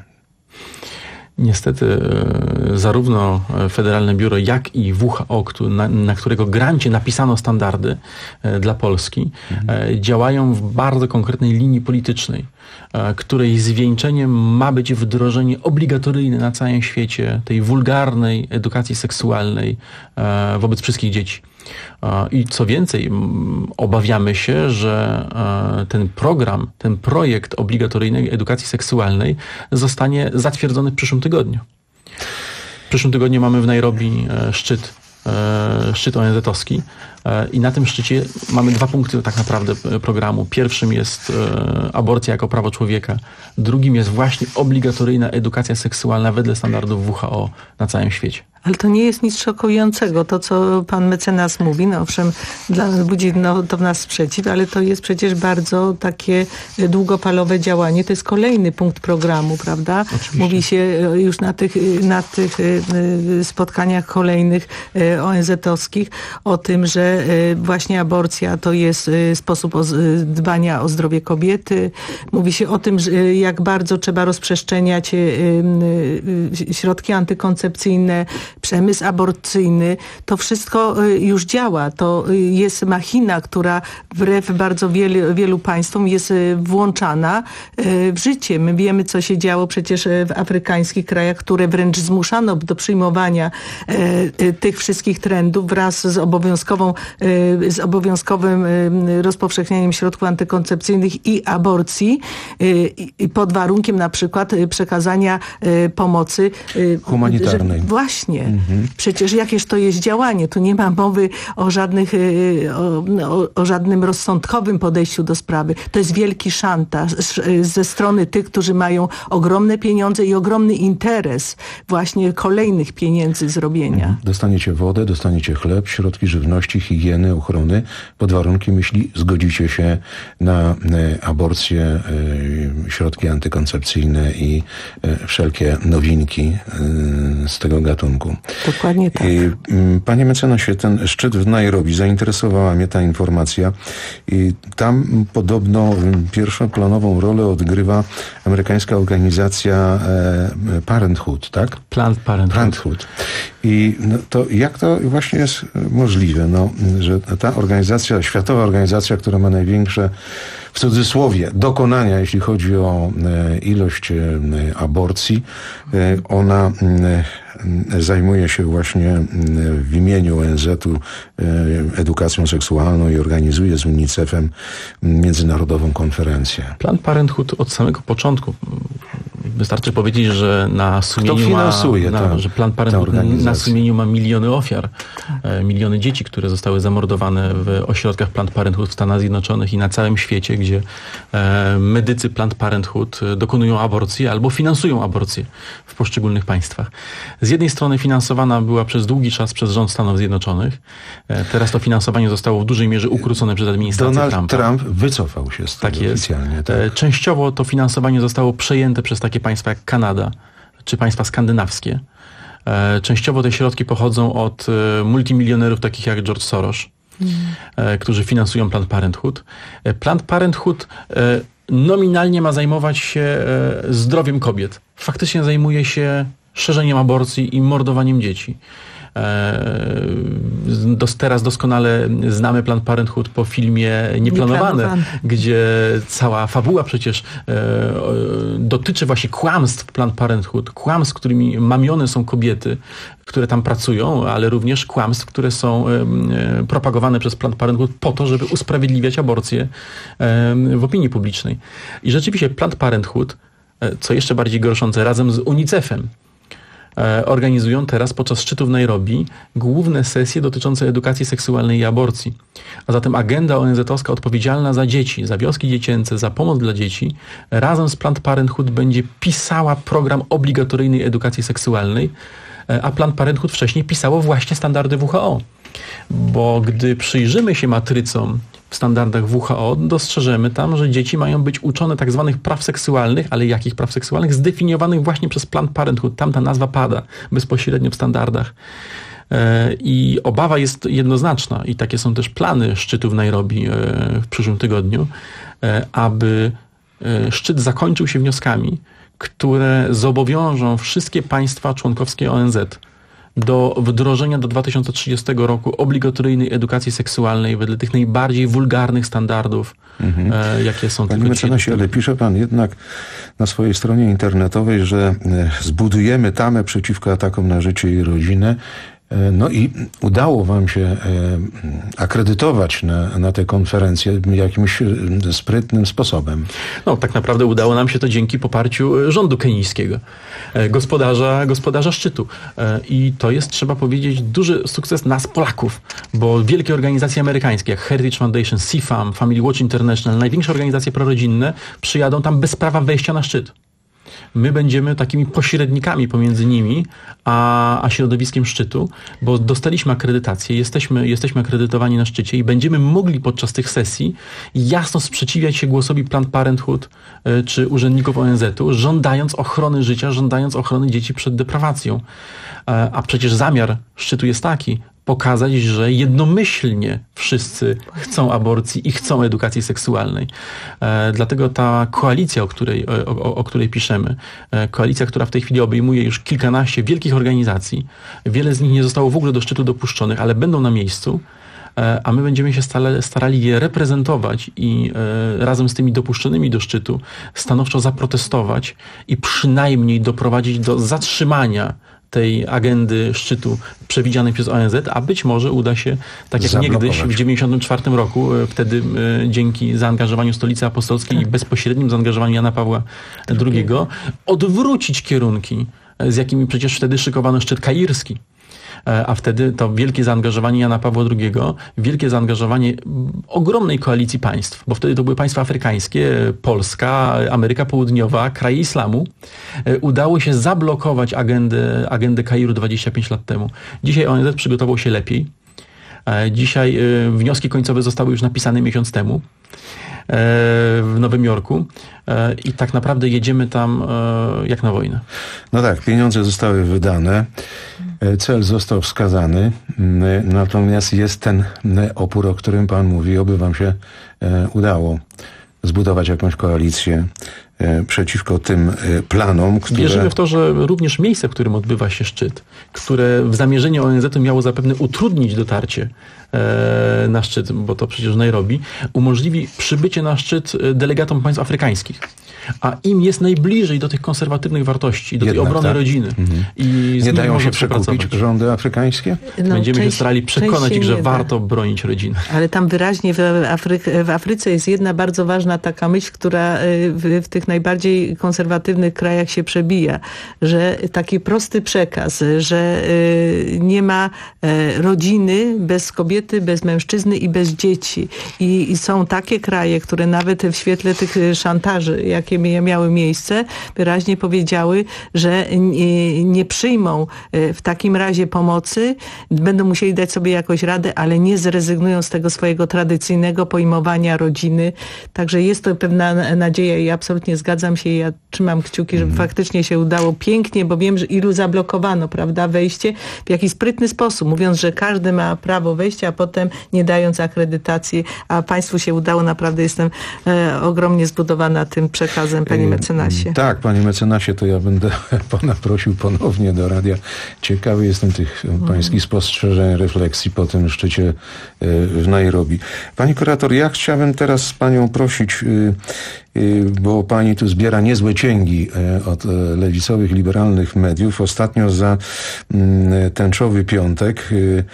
Niestety zarówno Federalne Biuro, jak i W H O, na, na którego grancie napisano standardy dla Polski, mhm. działają w bardzo konkretnej linii politycznej, której zwieńczeniem ma być wdrożenie obligatoryjne na całym świecie tej wulgarnej edukacji seksualnej wobec wszystkich dzieci. I co więcej, obawiamy się, że ten program, ten projekt obligatoryjnej edukacji seksualnej zostanie zatwierdzony w przyszłym tygodniu. W przyszłym tygodniu mamy w Nairobi szczyt, szczyt O N Z-owski i na tym szczycie mamy dwa punkty tak naprawdę programu. Pierwszym jest aborcja jako prawo człowieka, drugim jest właśnie obligatoryjna edukacja seksualna wedle standardów W H O na całym świecie. Ale to nie jest nic szokującego, to co pan mecenas mówi, no owszem, dla nas budzi no, to w nas sprzeciw, ale to jest przecież bardzo takie długofalowe działanie. To jest kolejny punkt programu, prawda? Oczywiście. Mówi się już na tych, na tych spotkaniach kolejnych O N Z-owskich o tym, że właśnie aborcja to jest sposób dbania o zdrowie kobiety. Mówi się o tym, jak bardzo trzeba rozprzestrzeniać środki antykoncepcyjne przemysł aborcyjny, to wszystko już działa. To jest machina, która wbrew bardzo wielu, wielu państwom jest włączana w życie. My wiemy, co się działo przecież w afrykańskich krajach, które wręcz zmuszano do przyjmowania tych wszystkich trendów wraz z obowiązkową, z obowiązkowym rozpowszechnianiem środków antykoncepcyjnych i aborcji pod warunkiem na przykład przekazania pomocy humanitarnej. Że właśnie. Mhm. Przecież jakież to jest działanie. Tu nie ma mowy o żadnych, o, o, o żadnym rozsądkowym podejściu do sprawy. To jest wielki szantaż ze strony tych, którzy mają ogromne pieniądze i ogromny interes właśnie kolejnych pieniędzy zrobienia. Dostaniecie wodę, dostaniecie chleb, środki żywności, higieny, ochrony, pod warunkiem, jeśli zgodzicie się na aborcję, środki antykoncepcyjne i wszelkie nowinki z tego gatunku. Dokładnie tak. Panie mecenasie, ten szczyt w Nairobi, zainteresowała mnie ta informacja i tam podobno pierwszoplanową rolę odgrywa amerykańska organizacja Parenthood, tak? Planned Parenthood. Parenthood. I no, to jak to właśnie jest możliwe, no, że ta organizacja, światowa organizacja, która ma największe, w cudzysłowie, dokonania, jeśli chodzi o e, ilość e, aborcji, e, ona e, zajmuje się właśnie e, w imieniu O N Z-u e, edukacją seksualną i organizuje z unicefem międzynarodową konferencję. Planned Parenthood od samego początku. Wystarczy powiedzieć, że na sumieniu Kto finansuje ma, na, ta, że Planned Parenthood na sumieniu ma miliony ofiar, e, miliony dzieci, które zostały zamordowane w ośrodkach Planned Parenthood w Stanach Zjednoczonych i na całym świecie, gdzie e, medycy Planned Parenthood dokonują aborcji albo finansują aborcję w poszczególnych państwach. Z jednej strony finansowana była przez długi czas przez rząd Stanów Zjednoczonych. E, teraz to finansowanie zostało w dużej mierze ukrócone przez administrację Donald Trumpa. Trump wycofał się z tego tak jest. oficjalnie. Tak. E, częściowo to finansowanie zostało przejęte przez takie państwa jak Kanada czy państwa skandynawskie. E, częściowo te środki pochodzą od e, multimilionerów takich jak George Soros, mm. e, którzy finansują Planned Parenthood. E, Planned Parenthood e, nominalnie ma zajmować się e, zdrowiem kobiet. Faktycznie zajmuje się szerzeniem aborcji i mordowaniem dzieci. Dos, teraz doskonale znamy Planned Parenthood po filmie Nieplanowane, Nieplanowane. Gdzie cała fabuła przecież e, dotyczy właśnie kłamstw Planned Parenthood, kłamstw, którymi mamione są kobiety, które tam pracują, ale również kłamstw, które są e, propagowane przez Planned Parenthood po to, żeby usprawiedliwiać aborcję e, w opinii publicznej. I rzeczywiście Planned Parenthood, e, co jeszcze bardziej gorszące, razem z unicefem, organizują teraz podczas szczytu w Nairobi główne sesje dotyczące edukacji seksualnej i aborcji. A zatem agenda O N Z-owska odpowiedzialna za dzieci, za wioski dziecięce, za pomoc dla dzieci, razem z Planned Parenthood będzie pisała program obligatoryjnej edukacji seksualnej, a Planned Parenthood wcześniej pisało właśnie standardy W H O. Bo gdy przyjrzymy się matrycom w standardach W H O, dostrzeżemy tam, że dzieci mają być uczone tak zwanych praw seksualnych, ale jakich praw seksualnych? Zdefiniowanych właśnie przez Planned Parenthood. Tam ta nazwa pada bezpośrednio w standardach. I obawa jest jednoznaczna i takie są też plany szczytu w Nairobi w przyszłym tygodniu, aby szczyt zakończył się wnioskami, które zobowiążą wszystkie państwa członkowskie O N Z do wdrożenia do dwa tysiące trzydziestego roku obligatoryjnej edukacji seksualnej wedle tych najbardziej wulgarnych standardów, mhm. e, jakie są Panie tylko mecenasie, ale pisze pan jednak na swojej stronie internetowej, że zbudujemy tamę przeciwko atakom na życie i rodzinę. No i udało wam się e, akredytować na, na tę konferencję jakimś sprytnym sposobem. No tak naprawdę udało nam się to dzięki poparciu rządu kenijskiego, e, gospodarza, gospodarza szczytu. E, I to jest, trzeba powiedzieć, duży sukces nas, Polaków, bo wielkie organizacje amerykańskie jak Heritage Foundation, C F A M, Family Watch International, największe organizacje prorodzinne przyjadą tam bez prawa wejścia na szczyt. My będziemy takimi pośrednikami pomiędzy nimi a, a środowiskiem szczytu, bo dostaliśmy akredytację, jesteśmy, jesteśmy akredytowani na szczycie i będziemy mogli podczas tych sesji jasno sprzeciwiać się głosowi Planned Parenthood y, czy urzędników O N Z-u, żądając ochrony życia, żądając ochrony dzieci przed deprawacją. A, a przecież zamiar szczytu jest taki, pokazać, że jednomyślnie wszyscy chcą aborcji i chcą edukacji seksualnej. E, dlatego ta koalicja, o której, o, o, o której piszemy, e, koalicja, która w tej chwili obejmuje już kilkanaście wielkich organizacji, wiele z nich nie zostało w ogóle do szczytu dopuszczonych, ale będą na miejscu, e, a my będziemy się stale, starali je reprezentować i e, razem z tymi dopuszczonymi do szczytu stanowczo zaprotestować i przynajmniej doprowadzić do zatrzymania tej agendy szczytu przewidzianej przez O N Z, a być może uda się, tak jak niegdyś w dziewięćdziesiątym czwartym roku, wtedy e, dzięki zaangażowaniu Stolicy Apostolskiej i bezpośrednim zaangażowaniu Jana Pawła drugiego, odwrócić kierunki, z jakimi przecież wtedy szykowano szczyt kairski. A wtedy to wielkie zaangażowanie Jana Pawła drugiego, wielkie zaangażowanie ogromnej koalicji państw, bo wtedy to były państwa afrykańskie, Polska, Ameryka Południowa, kraje islamu, udało się zablokować agendę, agendę Kairu dwadzieścia pięć lat temu. Dzisiaj O N Z przygotował się lepiej. Dzisiaj wnioski końcowe zostały już napisane miesiąc temu w Nowym Jorku i tak naprawdę jedziemy tam jak na wojnę. No tak, pieniądze zostały wydane, cel został wskazany, natomiast jest ten opór, o którym pan mówi, oby wam się udało zbudować jakąś koalicję przeciwko tym planom, które... Wierzymy w to, że również miejsce, w którym odbywa się szczyt, które w zamierzeniu O N Z miało zapewne utrudnić dotarcie na szczyt, bo to przecież Nairobi, umożliwi przybycie na szczyt delegatom państw afrykańskich. A im jest najbliżej do tych konserwatywnych wartości, do tej Jednak, obrony tak? rodziny. Mhm. I nie dają się przekupić rządy afrykańskie? No, Będziemy część, się starali przekonać ich, że da. warto bronić rodziny. Ale tam wyraźnie w, Afry- w Afryce jest jedna bardzo ważna taka myśl, która w, w tych najbardziej konserwatywnych krajach się przebija, że taki prosty przekaz, że nie ma rodziny bez kobiety, bez mężczyzny i bez dzieci. I, i są takie kraje, które nawet w świetle tych szantaży, jakie miały miejsce, wyraźnie powiedziały, że nie, nie przyjmą w takim razie pomocy, będą musieli dać sobie jakoś radę, ale nie zrezygnują z tego swojego tradycyjnego pojmowania rodziny. Także jest to pewna nadzieja i absolutnie zgadzam się i ja trzymam kciuki, żeby mm. faktycznie się udało pięknie, bo wiem, że ilu zablokowano, prawda, wejście w jakiś sprytny sposób, mówiąc, że każdy ma prawo wejścia, a potem nie dając akredytacji, a państwu się udało. Naprawdę jestem e, ogromnie zbudowana tym przekazem, panie mecenasie. Tak, panie mecenasie, to ja będę pana prosił ponownie do radia. Ciekawy jestem tych mm. pańskich spostrzeżeń, refleksji po tym szczycie w Nairobi. Pani kurator, ja chciałbym teraz z panią prosić, bo pani tu zbiera niezłe cięgi od lewicowych, liberalnych mediów. Ostatnio za tęczowy piątek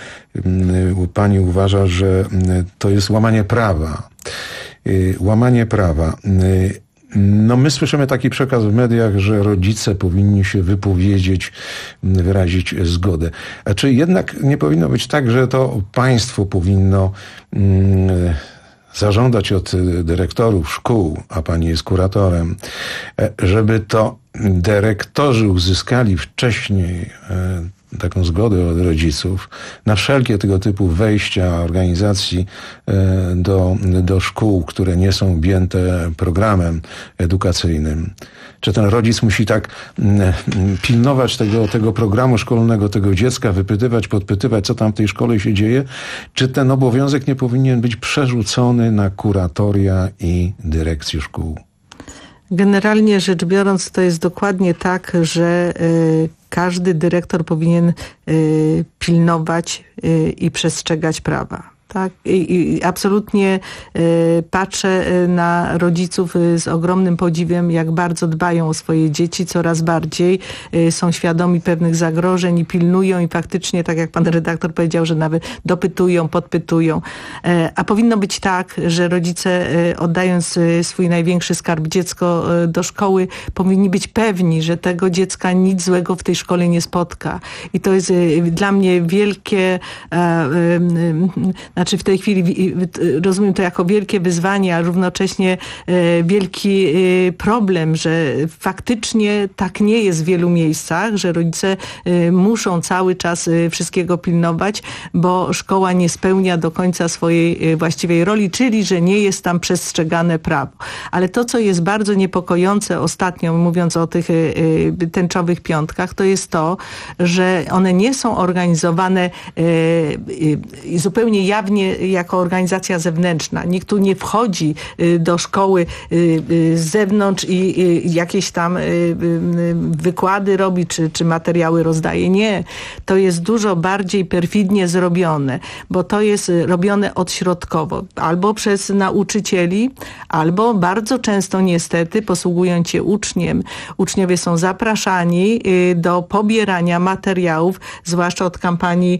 pani uważa, że to jest łamanie prawa. Łamanie prawa. No my słyszymy taki przekaz w mediach, że rodzice powinni się wypowiedzieć, wyrazić zgodę. A czy jednak nie powinno być tak, że to państwo powinno mm, zażądać od dyrektorów szkół, a pani jest kuratorem, żeby to dyrektorzy uzyskali wcześniej taką zgodę od rodziców na wszelkie tego typu wejścia organizacji do, do szkół, które nie są objęte programem edukacyjnym. Czy ten rodzic musi tak pilnować tego, tego programu szkolnego, tego dziecka, wypytywać, podpytywać, co tam w tej szkole się dzieje? Czy ten obowiązek nie powinien być przerzucony na kuratoria i dyrekcje szkół? Generalnie rzecz biorąc, to jest dokładnie tak, że y, każdy dyrektor powinien y, pilnować y, i przestrzegać prawa. Tak? I, i absolutnie y, patrzę na rodziców y, z ogromnym podziwem, jak bardzo dbają o swoje dzieci, coraz bardziej y, są świadomi pewnych zagrożeń i pilnują i faktycznie, tak jak pan redaktor powiedział, że nawet dopytują, podpytują. Y, a powinno być tak, że rodzice y, oddając y, swój największy skarb, dziecko y, do szkoły, powinni być pewni, że tego dziecka nic złego w tej szkole nie spotka. I to jest y, dla mnie wielkie y, y, y, znaczy w tej chwili rozumiem to jako wielkie wyzwanie, a równocześnie wielki problem, że faktycznie tak nie jest w wielu miejscach, że rodzice muszą cały czas wszystkiego pilnować, bo szkoła nie spełnia do końca swojej właściwej roli, czyli że nie jest tam przestrzegane prawo. Ale to, co jest bardzo niepokojące ostatnio, mówiąc o tych tęczowych piątkach, to jest to, że one nie są organizowane zupełnie jawnie jako organizacja zewnętrzna. Nikt tu nie wchodzi do szkoły z zewnątrz i jakieś tam wykłady robi, czy, czy materiały rozdaje. Nie. To jest dużo bardziej perfidnie zrobione, bo to jest robione odśrodkowo. Albo przez nauczycieli, albo bardzo często niestety, posługując się uczniem, uczniowie są zapraszani do pobierania materiałów, zwłaszcza od kampanii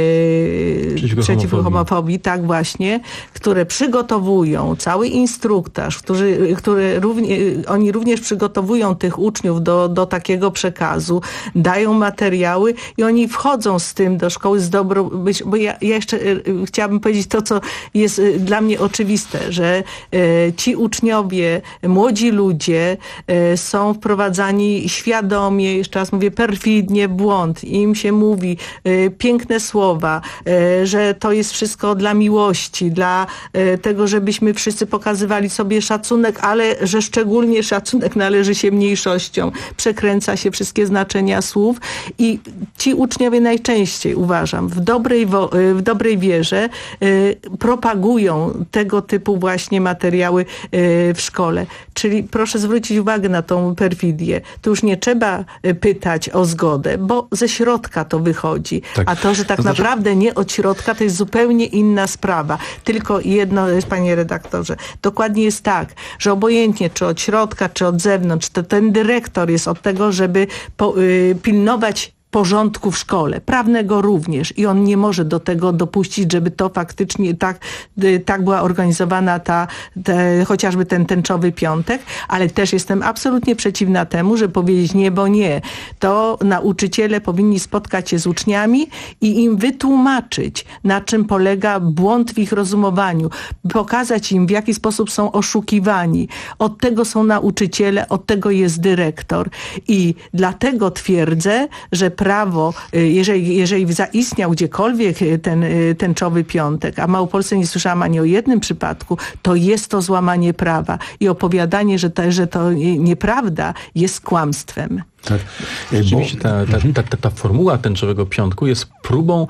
yy, przeciwko, przeciwko homofobii. homofobii, tak właśnie, które przygotowują cały instruktaż, którzy, które równie, oni również przygotowują tych uczniów do, do takiego przekazu, dają materiały i oni wchodzą z tym do szkoły z dobrą, bo ja, ja jeszcze chciałabym powiedzieć to, co jest dla mnie oczywiste, że e, ci uczniowie, młodzi ludzie e, są wprowadzani świadomie, jeszcze raz mówię, perfidnie w błąd. Im się mówi e, piękne słowa, e, że to jest wszystko dla miłości, dla e, tego, żebyśmy wszyscy pokazywali sobie szacunek, ale że szczególnie szacunek należy się mniejszościom. Przekręca się wszystkie znaczenia słów i ci uczniowie najczęściej, uważam, w dobrej, wo- w dobrej wierze y, propagują tego typu właśnie materiały y, w szkole. Czyli proszę zwrócić uwagę na tą perfidię. Tu już nie trzeba pytać o zgodę, bo ze środka to wychodzi. Tak. A to, że tak to znaczy... naprawdę nie od środka, to jest zupełnie inna sprawa. Tylko jedno, panie redaktorze, dokładnie jest tak, że obojętnie czy od środka, czy od zewnątrz, to ten dyrektor jest od tego, żeby po, y, pilnować porządku w szkole, prawnego również i on nie może do tego dopuścić, żeby to faktycznie tak, tak była organizowana ta, te, chociażby ten tęczowy piątek, ale też jestem absolutnie przeciwna temu, żeby powiedzieć nie, bo nie. To nauczyciele powinni spotkać się z uczniami i im wytłumaczyć, na czym polega błąd w ich rozumowaniu, pokazać im, w jaki sposób są oszukiwani. Od tego są nauczyciele, od tego jest dyrektor i dlatego twierdzę, że prawo, jeżeli, jeżeli zaistniał gdziekolwiek ten tęczowy piątek, a w Małopolsce nie słyszałam ani o jednym przypadku, to jest to złamanie prawa i opowiadanie, że to, że to nieprawda, jest kłamstwem. Tak. Rzeczywiście ta, ta, ta, ta formuła tęczowego piątku jest próbą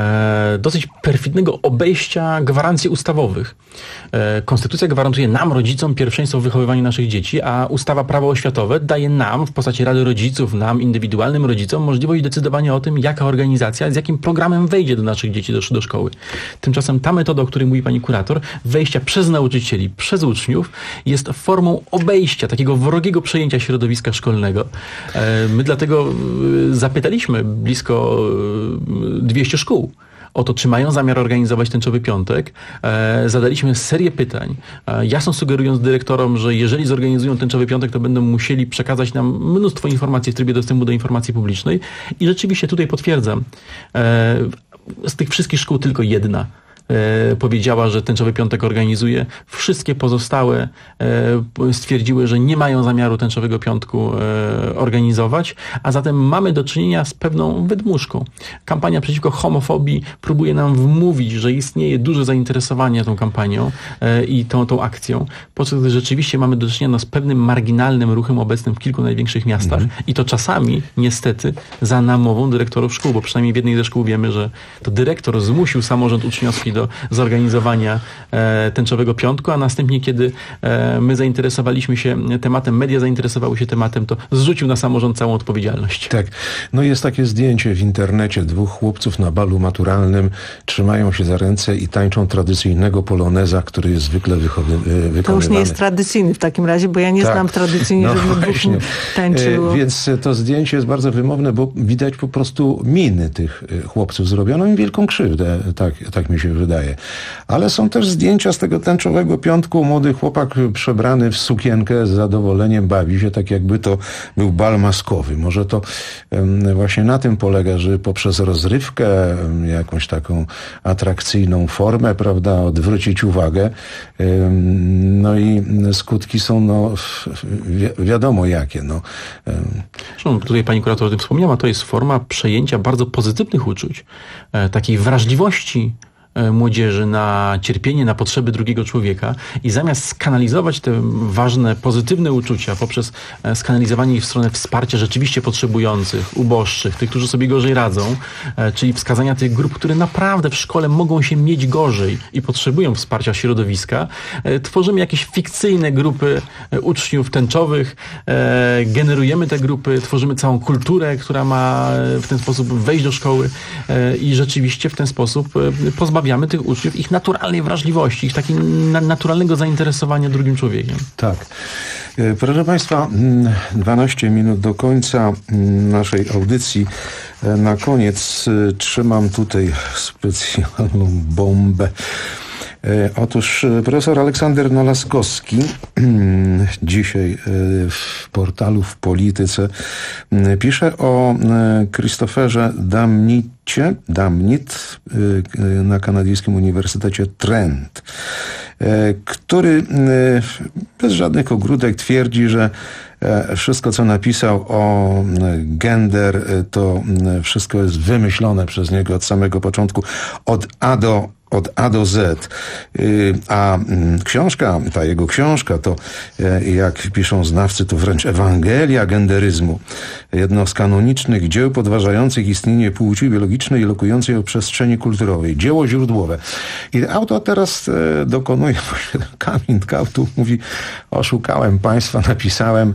e, dosyć perfidnego obejścia gwarancji ustawowych. E, Konstytucja gwarantuje nam, rodzicom, pierwszeństwo w wychowywaniu naszych dzieci, a ustawa prawo oświatowe daje nam, w postaci Rady Rodziców, nam, indywidualnym rodzicom, możliwość decydowania o tym, jaka organizacja, z jakim programem wejdzie do naszych dzieci do, do szkoły. Tymczasem ta metoda, o której mówi pani kurator, wejścia przez nauczycieli, przez uczniów, jest formą obejścia, takiego wrogiego przejęcia środowiska szkolnego. My dlatego zapytaliśmy blisko dwieście szkół o to, czy mają zamiar organizować tęczowy piątek. Zadaliśmy serię pytań, jasno sugerując dyrektorom, że jeżeli zorganizują tęczowy piątek, to będą musieli przekazać nam mnóstwo informacji w trybie dostępu do informacji publicznej. I rzeczywiście tutaj potwierdzam, z tych wszystkich szkół tylko jedna powiedziała, że tęczowy piątek organizuje. Wszystkie pozostałe stwierdziły, że nie mają zamiaru tęczowego piątku organizować, a zatem mamy do czynienia z pewną wydmuszką. Kampania przeciwko homofobii próbuje nam wmówić, że istnieje duże zainteresowanie tą kampanią i tą, tą akcją, podczas gdy rzeczywiście mamy do czynienia z pewnym marginalnym ruchem obecnym w kilku największych miastach mm. i to czasami niestety za namową dyrektorów szkół, bo przynajmniej w jednej ze szkół wiemy, że to dyrektor zmusił samorząd uczniowski do zorganizowania e, tęczowego piątku, a następnie, kiedy e, my zainteresowaliśmy się tematem, media zainteresowały się tematem, to zrzucił na samorząd całą odpowiedzialność. Tak. No jest takie zdjęcie w internecie dwóch chłopców na balu maturalnym, trzymają się za ręce i tańczą tradycyjnego poloneza, który jest zwykle wychowy, wykonywany. To już nie jest tradycyjny w takim razie, bo ja nie tak. znam tradycyjnie, no, żeby dwóch tańczyło. E, więc to zdjęcie jest bardzo wymowne, bo widać po prostu miny tych chłopców. Zrobiono im wielką krzywdę, tak, tak mi się wydaje. wydaje. Ale są też zdjęcia z tego tęczowego piątku. Młody chłopak przebrany w sukienkę z zadowoleniem bawi się, tak jakby to był bal maskowy. Może to um, właśnie na tym polega, że poprzez rozrywkę, um, jakąś taką atrakcyjną formę, prawda, odwrócić uwagę. Um, no i skutki są, no, wi wiadomo jakie. No. Um. Zresztą tutaj pani kurator o tym wspomniała, to jest forma przejęcia bardzo pozytywnych uczuć, e, takiej wrażliwości młodzieży na cierpienie, na potrzeby drugiego człowieka i zamiast skanalizować te ważne, pozytywne uczucia poprzez skanalizowanie ich w stronę wsparcia rzeczywiście potrzebujących, uboższych, tych, którzy sobie gorzej radzą, czyli wskazania tych grup, które naprawdę w szkole mogą się mieć gorzej i potrzebują wsparcia środowiska, tworzymy jakieś fikcyjne grupy uczniów tęczowych, generujemy te grupy, tworzymy całą kulturę, która ma w ten sposób wejść do szkoły i rzeczywiście w ten sposób pozbawiamy tych uczniów ich naturalnej wrażliwości, ich takiego naturalnego zainteresowania drugim człowiekiem. Tak. Proszę Państwa, dwanaście minut do końca naszej audycji. Na koniec trzymam tutaj specjalną bombę. Otóż profesor Aleksander Nalaskowski dzisiaj w portalu W Polityce pisze o Christopherze Damnicie, Damnit na kanadyjskim Uniwersytecie Trent, który bez żadnych ogródek twierdzi, że wszystko, co napisał o gender, to wszystko jest wymyślone przez niego od samego początku, od A do Od A do Z. A książka, ta jego książka to, jak piszą znawcy, to wręcz Ewangelia genderyzmu. Jedno z kanonicznych dzieł podważających istnienie płci biologicznej i lokującej o przestrzeni kulturowej. Dzieło źródłowe. I autor teraz dokonuje coming outu, mówi: oszukałem państwa, napisałem.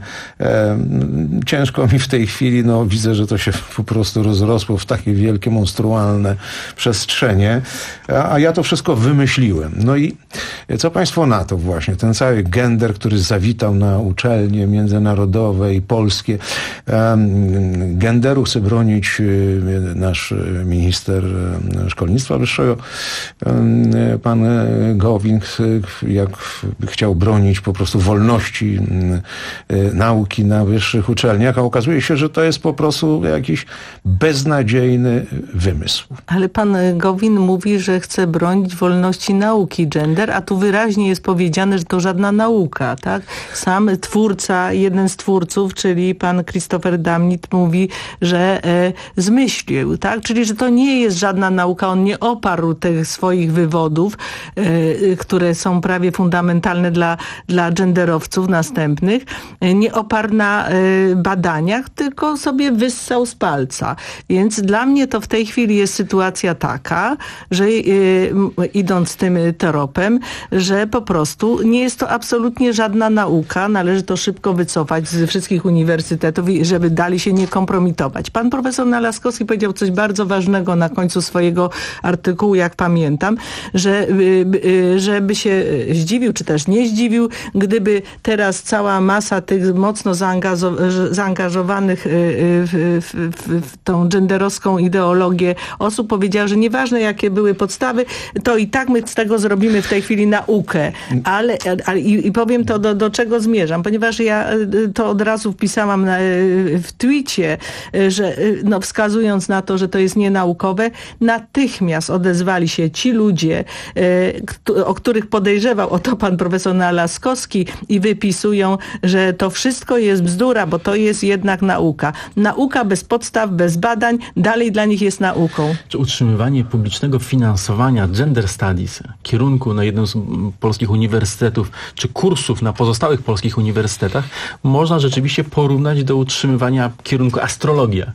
Ciężko mi w tej chwili, no widzę, że to się po prostu rozrosło w takie wielkie, monstrualne przestrzenie. A ja to wszystko wymyśliłem. No i co państwo na to właśnie? Ten cały gender, który zawitał na uczelnie międzynarodowe i polskie. Genderu chce bronić nasz minister szkolnictwa wyższego, pan Gowin, jak chciał bronić po prostu wolności nauki na wyższych uczelniach, a okazuje się, że to jest po prostu jakiś beznadziejny wymysł. Ale pan Gowin mówi, że chce bronić wolności nauki gender, a tu wyraźnie jest powiedziane, że to żadna nauka, tak? Sam twórca, jeden z twórców, czyli pan Christopher Damnit, mówi, że e, zmyślił, tak? Czyli, że to nie jest żadna nauka, on nie oparł tych swoich wywodów, e, które są prawie fundamentalne dla, dla genderowców następnych, e, nie oparł na e, badaniach, tylko sobie wyssał z palca. Więc dla mnie to w tej chwili jest sytuacja taka, że e, idąc tym tropem, że po prostu nie jest to absolutnie żadna nauka. Należy to szybko wycofać ze wszystkich uniwersytetów, żeby dali się nie kompromitować. Pan profesor Nalaskowski powiedział coś bardzo ważnego na końcu swojego artykułu, jak pamiętam, że żeby się zdziwił, czy też nie zdziwił, gdyby teraz cała masa tych mocno zaangażowanych w, w, w, w tą genderowską ideologię osób powiedziała, że nieważne jakie były podstawy, to i tak my z tego zrobimy w tej chwili naukę. Ale, ale i, i powiem to, do, do czego zmierzam, ponieważ ja to od razu wpisałam na, w tweetie, że no, wskazując na to, że to jest nienaukowe, natychmiast odezwali się ci ludzie, o których podejrzewał o to pan profesor Nalaskowski i wypisują, że to wszystko jest bzdura, bo to jest jednak nauka. Nauka bez podstaw, bez badań, dalej dla nich jest nauką. Czy utrzymywanie publicznego finansowania gender studies, kierunku na jednym z polskich uniwersytetów, czy kursów na pozostałych polskich uniwersytetach, można rzeczywiście porównać do utrzymywania kierunku astrologia.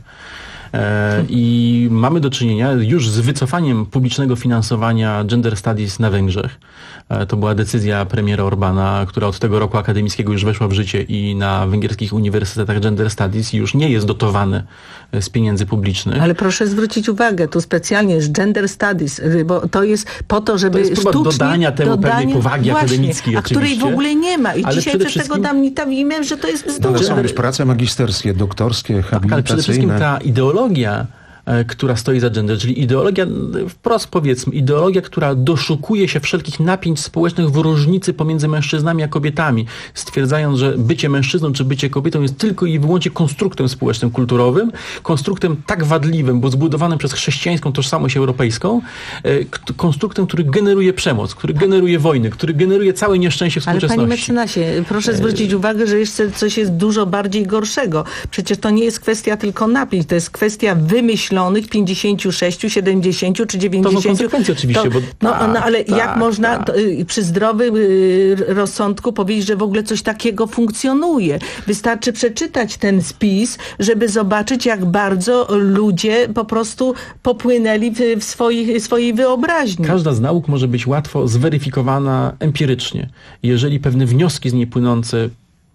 E, I mamy do czynienia już z wycofaniem publicznego finansowania gender studies na Węgrzech. E, to była decyzja premiera Orbana, która od tego roku akademickiego już weszła w życie i na węgierskich uniwersytetach gender studies już nie jest dotowane z pieniędzy publicznych. Ale proszę zwrócić uwagę, tu specjalnie jest gender studies, bo to jest po to, żeby to jest próba sztucznie... dodania temu dodanie, pewnej powagi właśnie, akademickiej a oczywiście. której w ogóle nie ma. I ale dzisiaj przez wszystkim... tego Damnita wiemy, że to jest bzdura. No, są już prace magisterskie, doktorskie, tak, ale przede wszystkim habilitacyjne. ta ideologia która stoi za gender, czyli ideologia, wprost powiedzmy, ideologia, która doszukuje się wszelkich napięć społecznych w różnicy pomiędzy mężczyznami a kobietami, stwierdzając, że bycie mężczyzną czy bycie kobietą jest tylko i wyłącznie konstruktem społecznym, kulturowym, konstruktem tak wadliwym, bo zbudowanym przez chrześcijańską tożsamość europejską, konstruktem, który generuje przemoc, który generuje wojny, który generuje całe nieszczęście współczesności. Ale panie mecenasie, proszę zwrócić uwagę, że jeszcze coś jest dużo bardziej gorszego. Przecież to nie jest kwestia tylko napięć, to jest kwestia wymyślonych pięćdziesięciu sześciu, siedemdziesięciu czy dziewięćdziesięciu. To są konsekwencje oczywiście. To, bo no, tak, no ale tak, jak można tak. To, y, przy zdrowym y, rozsądku powiedzieć, że w ogóle coś takiego funkcjonuje? Wystarczy przeczytać ten spis, żeby zobaczyć, jak bardzo ludzie po prostu popłynęli w, w swoich, swojej wyobraźni. Każda z nauk może być łatwo zweryfikowana empirycznie. Jeżeli pewne wnioski z niej płynące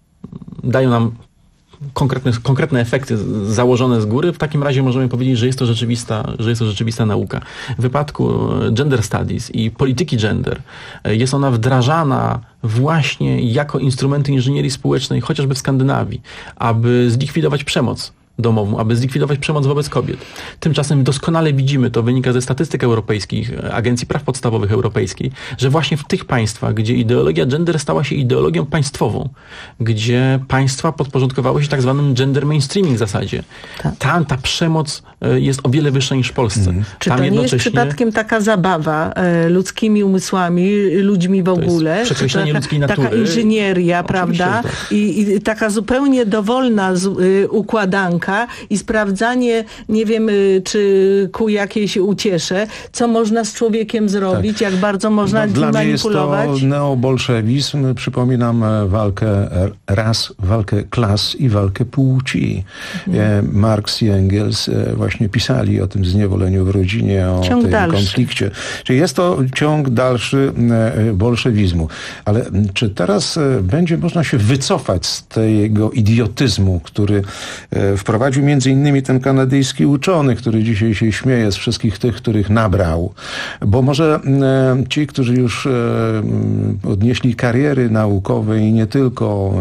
dają nam konkretne, konkretne efekty założone z góry, w takim razie możemy powiedzieć, że jest to rzeczywista, że jest to rzeczywista nauka. W wypadku gender studies i polityki gender jest ona wdrażana właśnie jako instrumenty inżynierii społecznej, chociażby w Skandynawii, aby zlikwidować przemoc domową, aby zlikwidować przemoc wobec kobiet. Tymczasem doskonale widzimy, to wynika ze statystyk europejskich, Agencji Praw Podstawowych Europejskiej, że właśnie w tych państwach, gdzie ideologia gender stała się ideologią państwową, gdzie państwa podporządkowały się tak zwanym gender mainstreaming w zasadzie, tak. tam ta przemoc jest o wiele wyższa niż w Polsce. Mm. Czy tam to jednocześnie... nie jest przypadkiem taka zabawa e, ludzkimi umysłami, ludźmi w ogóle? Przekreślenie taka, ludzkiej natury. Taka inżynieria, prawda? Tak. I, I taka zupełnie dowolna z, y, układanka i sprawdzanie, nie wiem, czy ku jakiejś uciesze, co można z człowiekiem zrobić, tak. jak bardzo można no, nim manipulować. Dla mnie jest to neobolszewizm. Przypominam walkę ras, walkę klas i walkę płci. Mhm. Marx i Engels właśnie pisali o tym zniewoleniu w rodzinie, o ciąg tym dalszy. konflikcie. Czyli jest to ciąg dalszy bolszewizmu. Ale czy teraz będzie można się wycofać z tego idiotyzmu, który wprowadził Prowadził między innymi ten kanadyjski uczony, który dzisiaj się śmieje z wszystkich tych, których nabrał. Bo może e, ci, którzy już e, odnieśli kariery naukowe i nie tylko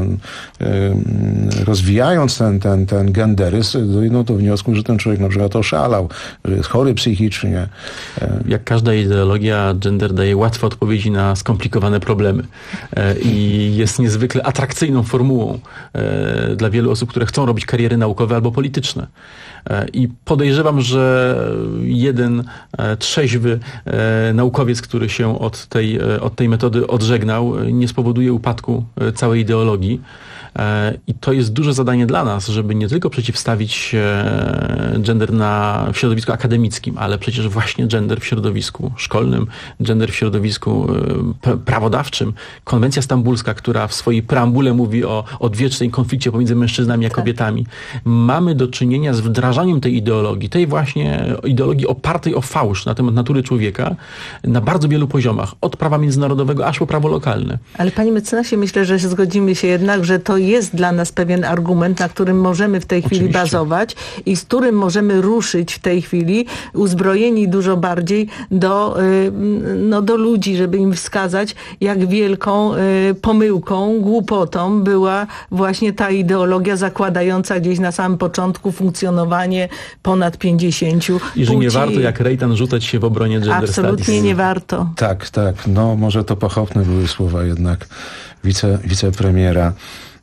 e, rozwijając ten, ten, ten genderyzm, dojdą do wniosku, że ten człowiek na przykład oszalał, że jest chory psychicznie. E. Jak każda ideologia, gender daje łatwe odpowiedzi na skomplikowane problemy. E, I jest niezwykle atrakcyjną formułą e, dla wielu osób, które chcą robić kariery naukowe albo polityczne. I podejrzewam, że jeden trzeźwy naukowiec, który się od tej, od tej metody odżegnał, nie spowoduje upadku całej ideologii. I to jest duże zadanie dla nas, żeby nie tylko przeciwstawić gender na, w środowisku akademickim, ale przecież właśnie gender w środowisku szkolnym, gender w środowisku prawodawczym. Konwencja stambulska, która w swojej preambule mówi o odwiecznej konflikcie pomiędzy mężczyznami a kobietami. Mamy do czynienia z wdrażaniem tej ideologii, tej właśnie ideologii opartej o fałsz na temat natury człowieka na bardzo wielu poziomach. Od prawa międzynarodowego aż po prawo lokalne. Ale panie mecenasie, myślę, że zgodzimy się jednak, że to jest dla nas pewien argument, na którym możemy w tej chwili Oczywiście. bazować i z którym możemy ruszyć w tej chwili uzbrojeni dużo bardziej do, no, do ludzi, żeby im wskazać, jak wielką pomyłką, głupotą była właśnie ta ideologia zakładająca gdzieś na samym początku funkcjonowanie ponad pięćdziesięciu I że płci. nie warto jak Rejtan rzucać się w obronie gender Absolutnie studies. nie warto. Tak, tak. No może to pochopne były słowa jednak wice, wicepremiera.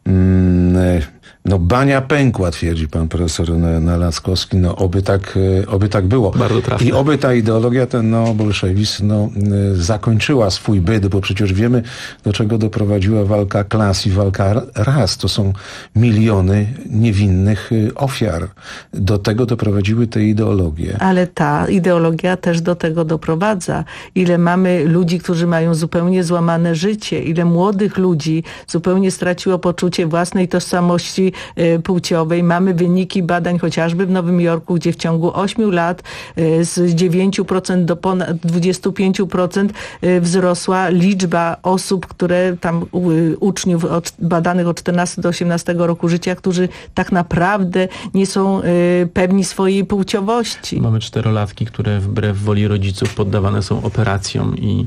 No bania pękła, twierdzi pan profesor Nalaskowski. No oby tak, oby tak było. Bardzo trafne. I oby ta ideologia, ten neobolszewizm, no, zakończyła swój byt, bo przecież wiemy, do czego doprowadziła walka klas i walka ras. To są miliony niewinnych ofiar. Do tego doprowadziły te ideologie. Ale ta ideologia też do tego doprowadza. Ile mamy ludzi, którzy mają zupełnie złamane życie, ile młodych ludzi zupełnie straciło poczucie własnej tożsamości płciowej. Mamy wyniki badań chociażby w Nowym Jorku, gdzie w ciągu ośmiu lat z dziewięć procent do ponad dwadzieścia pięć procent wzrosła liczba osób, które tam uczniów od, badanych od czternastego do osiemnastego roku życia, którzy tak naprawdę nie są pewni swojej płciowości. Mamy czterolatki, które wbrew woli rodziców poddawane są operacjom i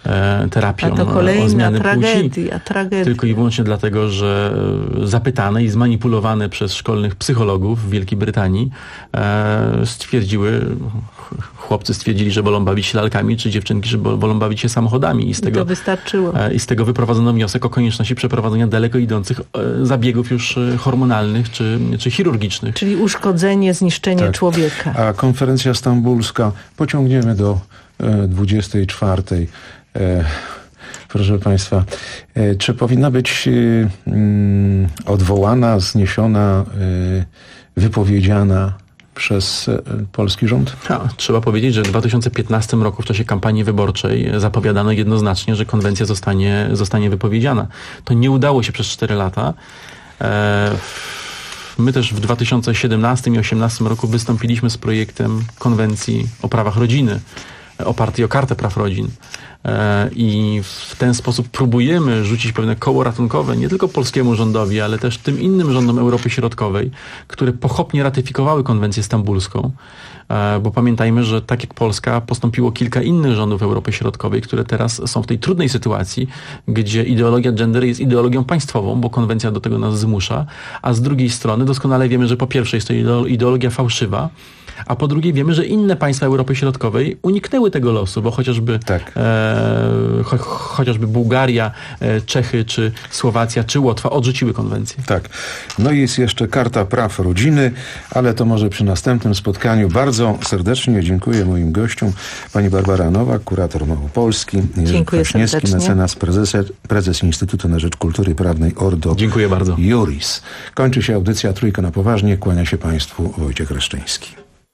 e, terapią A to kolejna o zmiany tragedia, płci, tragedia. tylko i wyłącznie dlatego, że zapytane i zmanipulowane przez szkolnych psychologów w Wielkiej Brytanii e, stwierdziły, chłopcy stwierdzili, że wolą bawić się lalkami, czy dziewczynki, że wolą bawić się samochodami. I z tego, to wystarczyło. e, I z tego wyprowadzono wniosek o konieczności przeprowadzenia daleko idących e, zabiegów już e, hormonalnych czy, czy chirurgicznych. Czyli uszkodzenie, zniszczenie Tak. człowieka. A konferencja stambulska, pociągniemy do e, dwudziestej czwartej. E, proszę Państwa, e, czy powinna być e, mm, odwołana, zniesiona, e, wypowiedziana przez e, polski rząd? Ha, trzeba powiedzieć, że w dwa tysiące piętnastym roku w czasie kampanii wyborczej zapowiadano jednoznacznie, że konwencja zostanie, zostanie wypowiedziana. To nie udało się przez cztery lata. E, My też w dwa tysiące siedemnastym i dwa tysiące osiemnastym roku wystąpiliśmy z projektem konwencji o prawach rodziny, opartej o Kartę Praw Rodzin. I w ten sposób próbujemy rzucić pewne koło ratunkowe nie tylko polskiemu rządowi, ale też tym innym rządom Europy Środkowej, które pochopnie ratyfikowały konwencję stambulską. Bo pamiętajmy, że tak jak Polska, postąpiło kilka innych rządów Europy Środkowej, które teraz są w tej trudnej sytuacji, gdzie ideologia gender jest ideologią państwową, bo konwencja do tego nas zmusza, a z drugiej strony doskonale wiemy, że po pierwsze jest to ideologia fałszywa, a po drugie wiemy, że inne państwa Europy Środkowej uniknęły tego losu, bo chociażby, tak. e, cho, chociażby Bułgaria, e, Czechy, czy Słowacja, czy Łotwa odrzuciły konwencję. Tak. No i jest jeszcze Karta Praw Rodziny, ale to może przy następnym spotkaniu. Bardzo serdecznie dziękuję moim gościom. Pani Barbara Nowak, kurator Małopolski, Jerzy Kwaśniewski, mecenas, prezes, prezes Instytutu na Rzecz Kultury Prawnej Ordo Dziękuję bardzo. Juris. Kończy się audycja Trójka na poważnie. Kłania się Państwu Wojciech Reszczyński.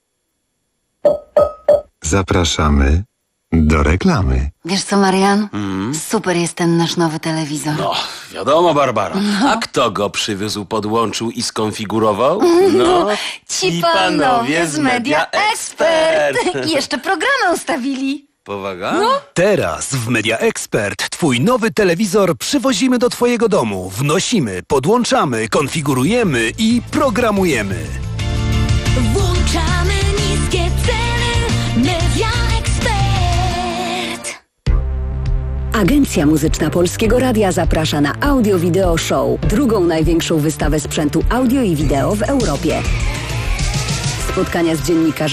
Zapraszamy do reklamy. Wiesz co, Marian? Mm. Super jest ten nasz nowy telewizor. No, wiadomo, Barbara. No. A kto go przywiózł, podłączył i skonfigurował? No, ci panowie z Media Expert. I jeszcze programy ustawili. Powaga? No. Teraz w Media Expert twój nowy telewizor przywozimy do twojego domu. Wnosimy, podłączamy, konfigurujemy i programujemy. Włączamy niskie ceny. Media Expert. Agencja Muzyczna Polskiego Radia zaprasza na Audio Video Show, drugą największą wystawę sprzętu audio i wideo w Europie. Spotkania z dziennikarzami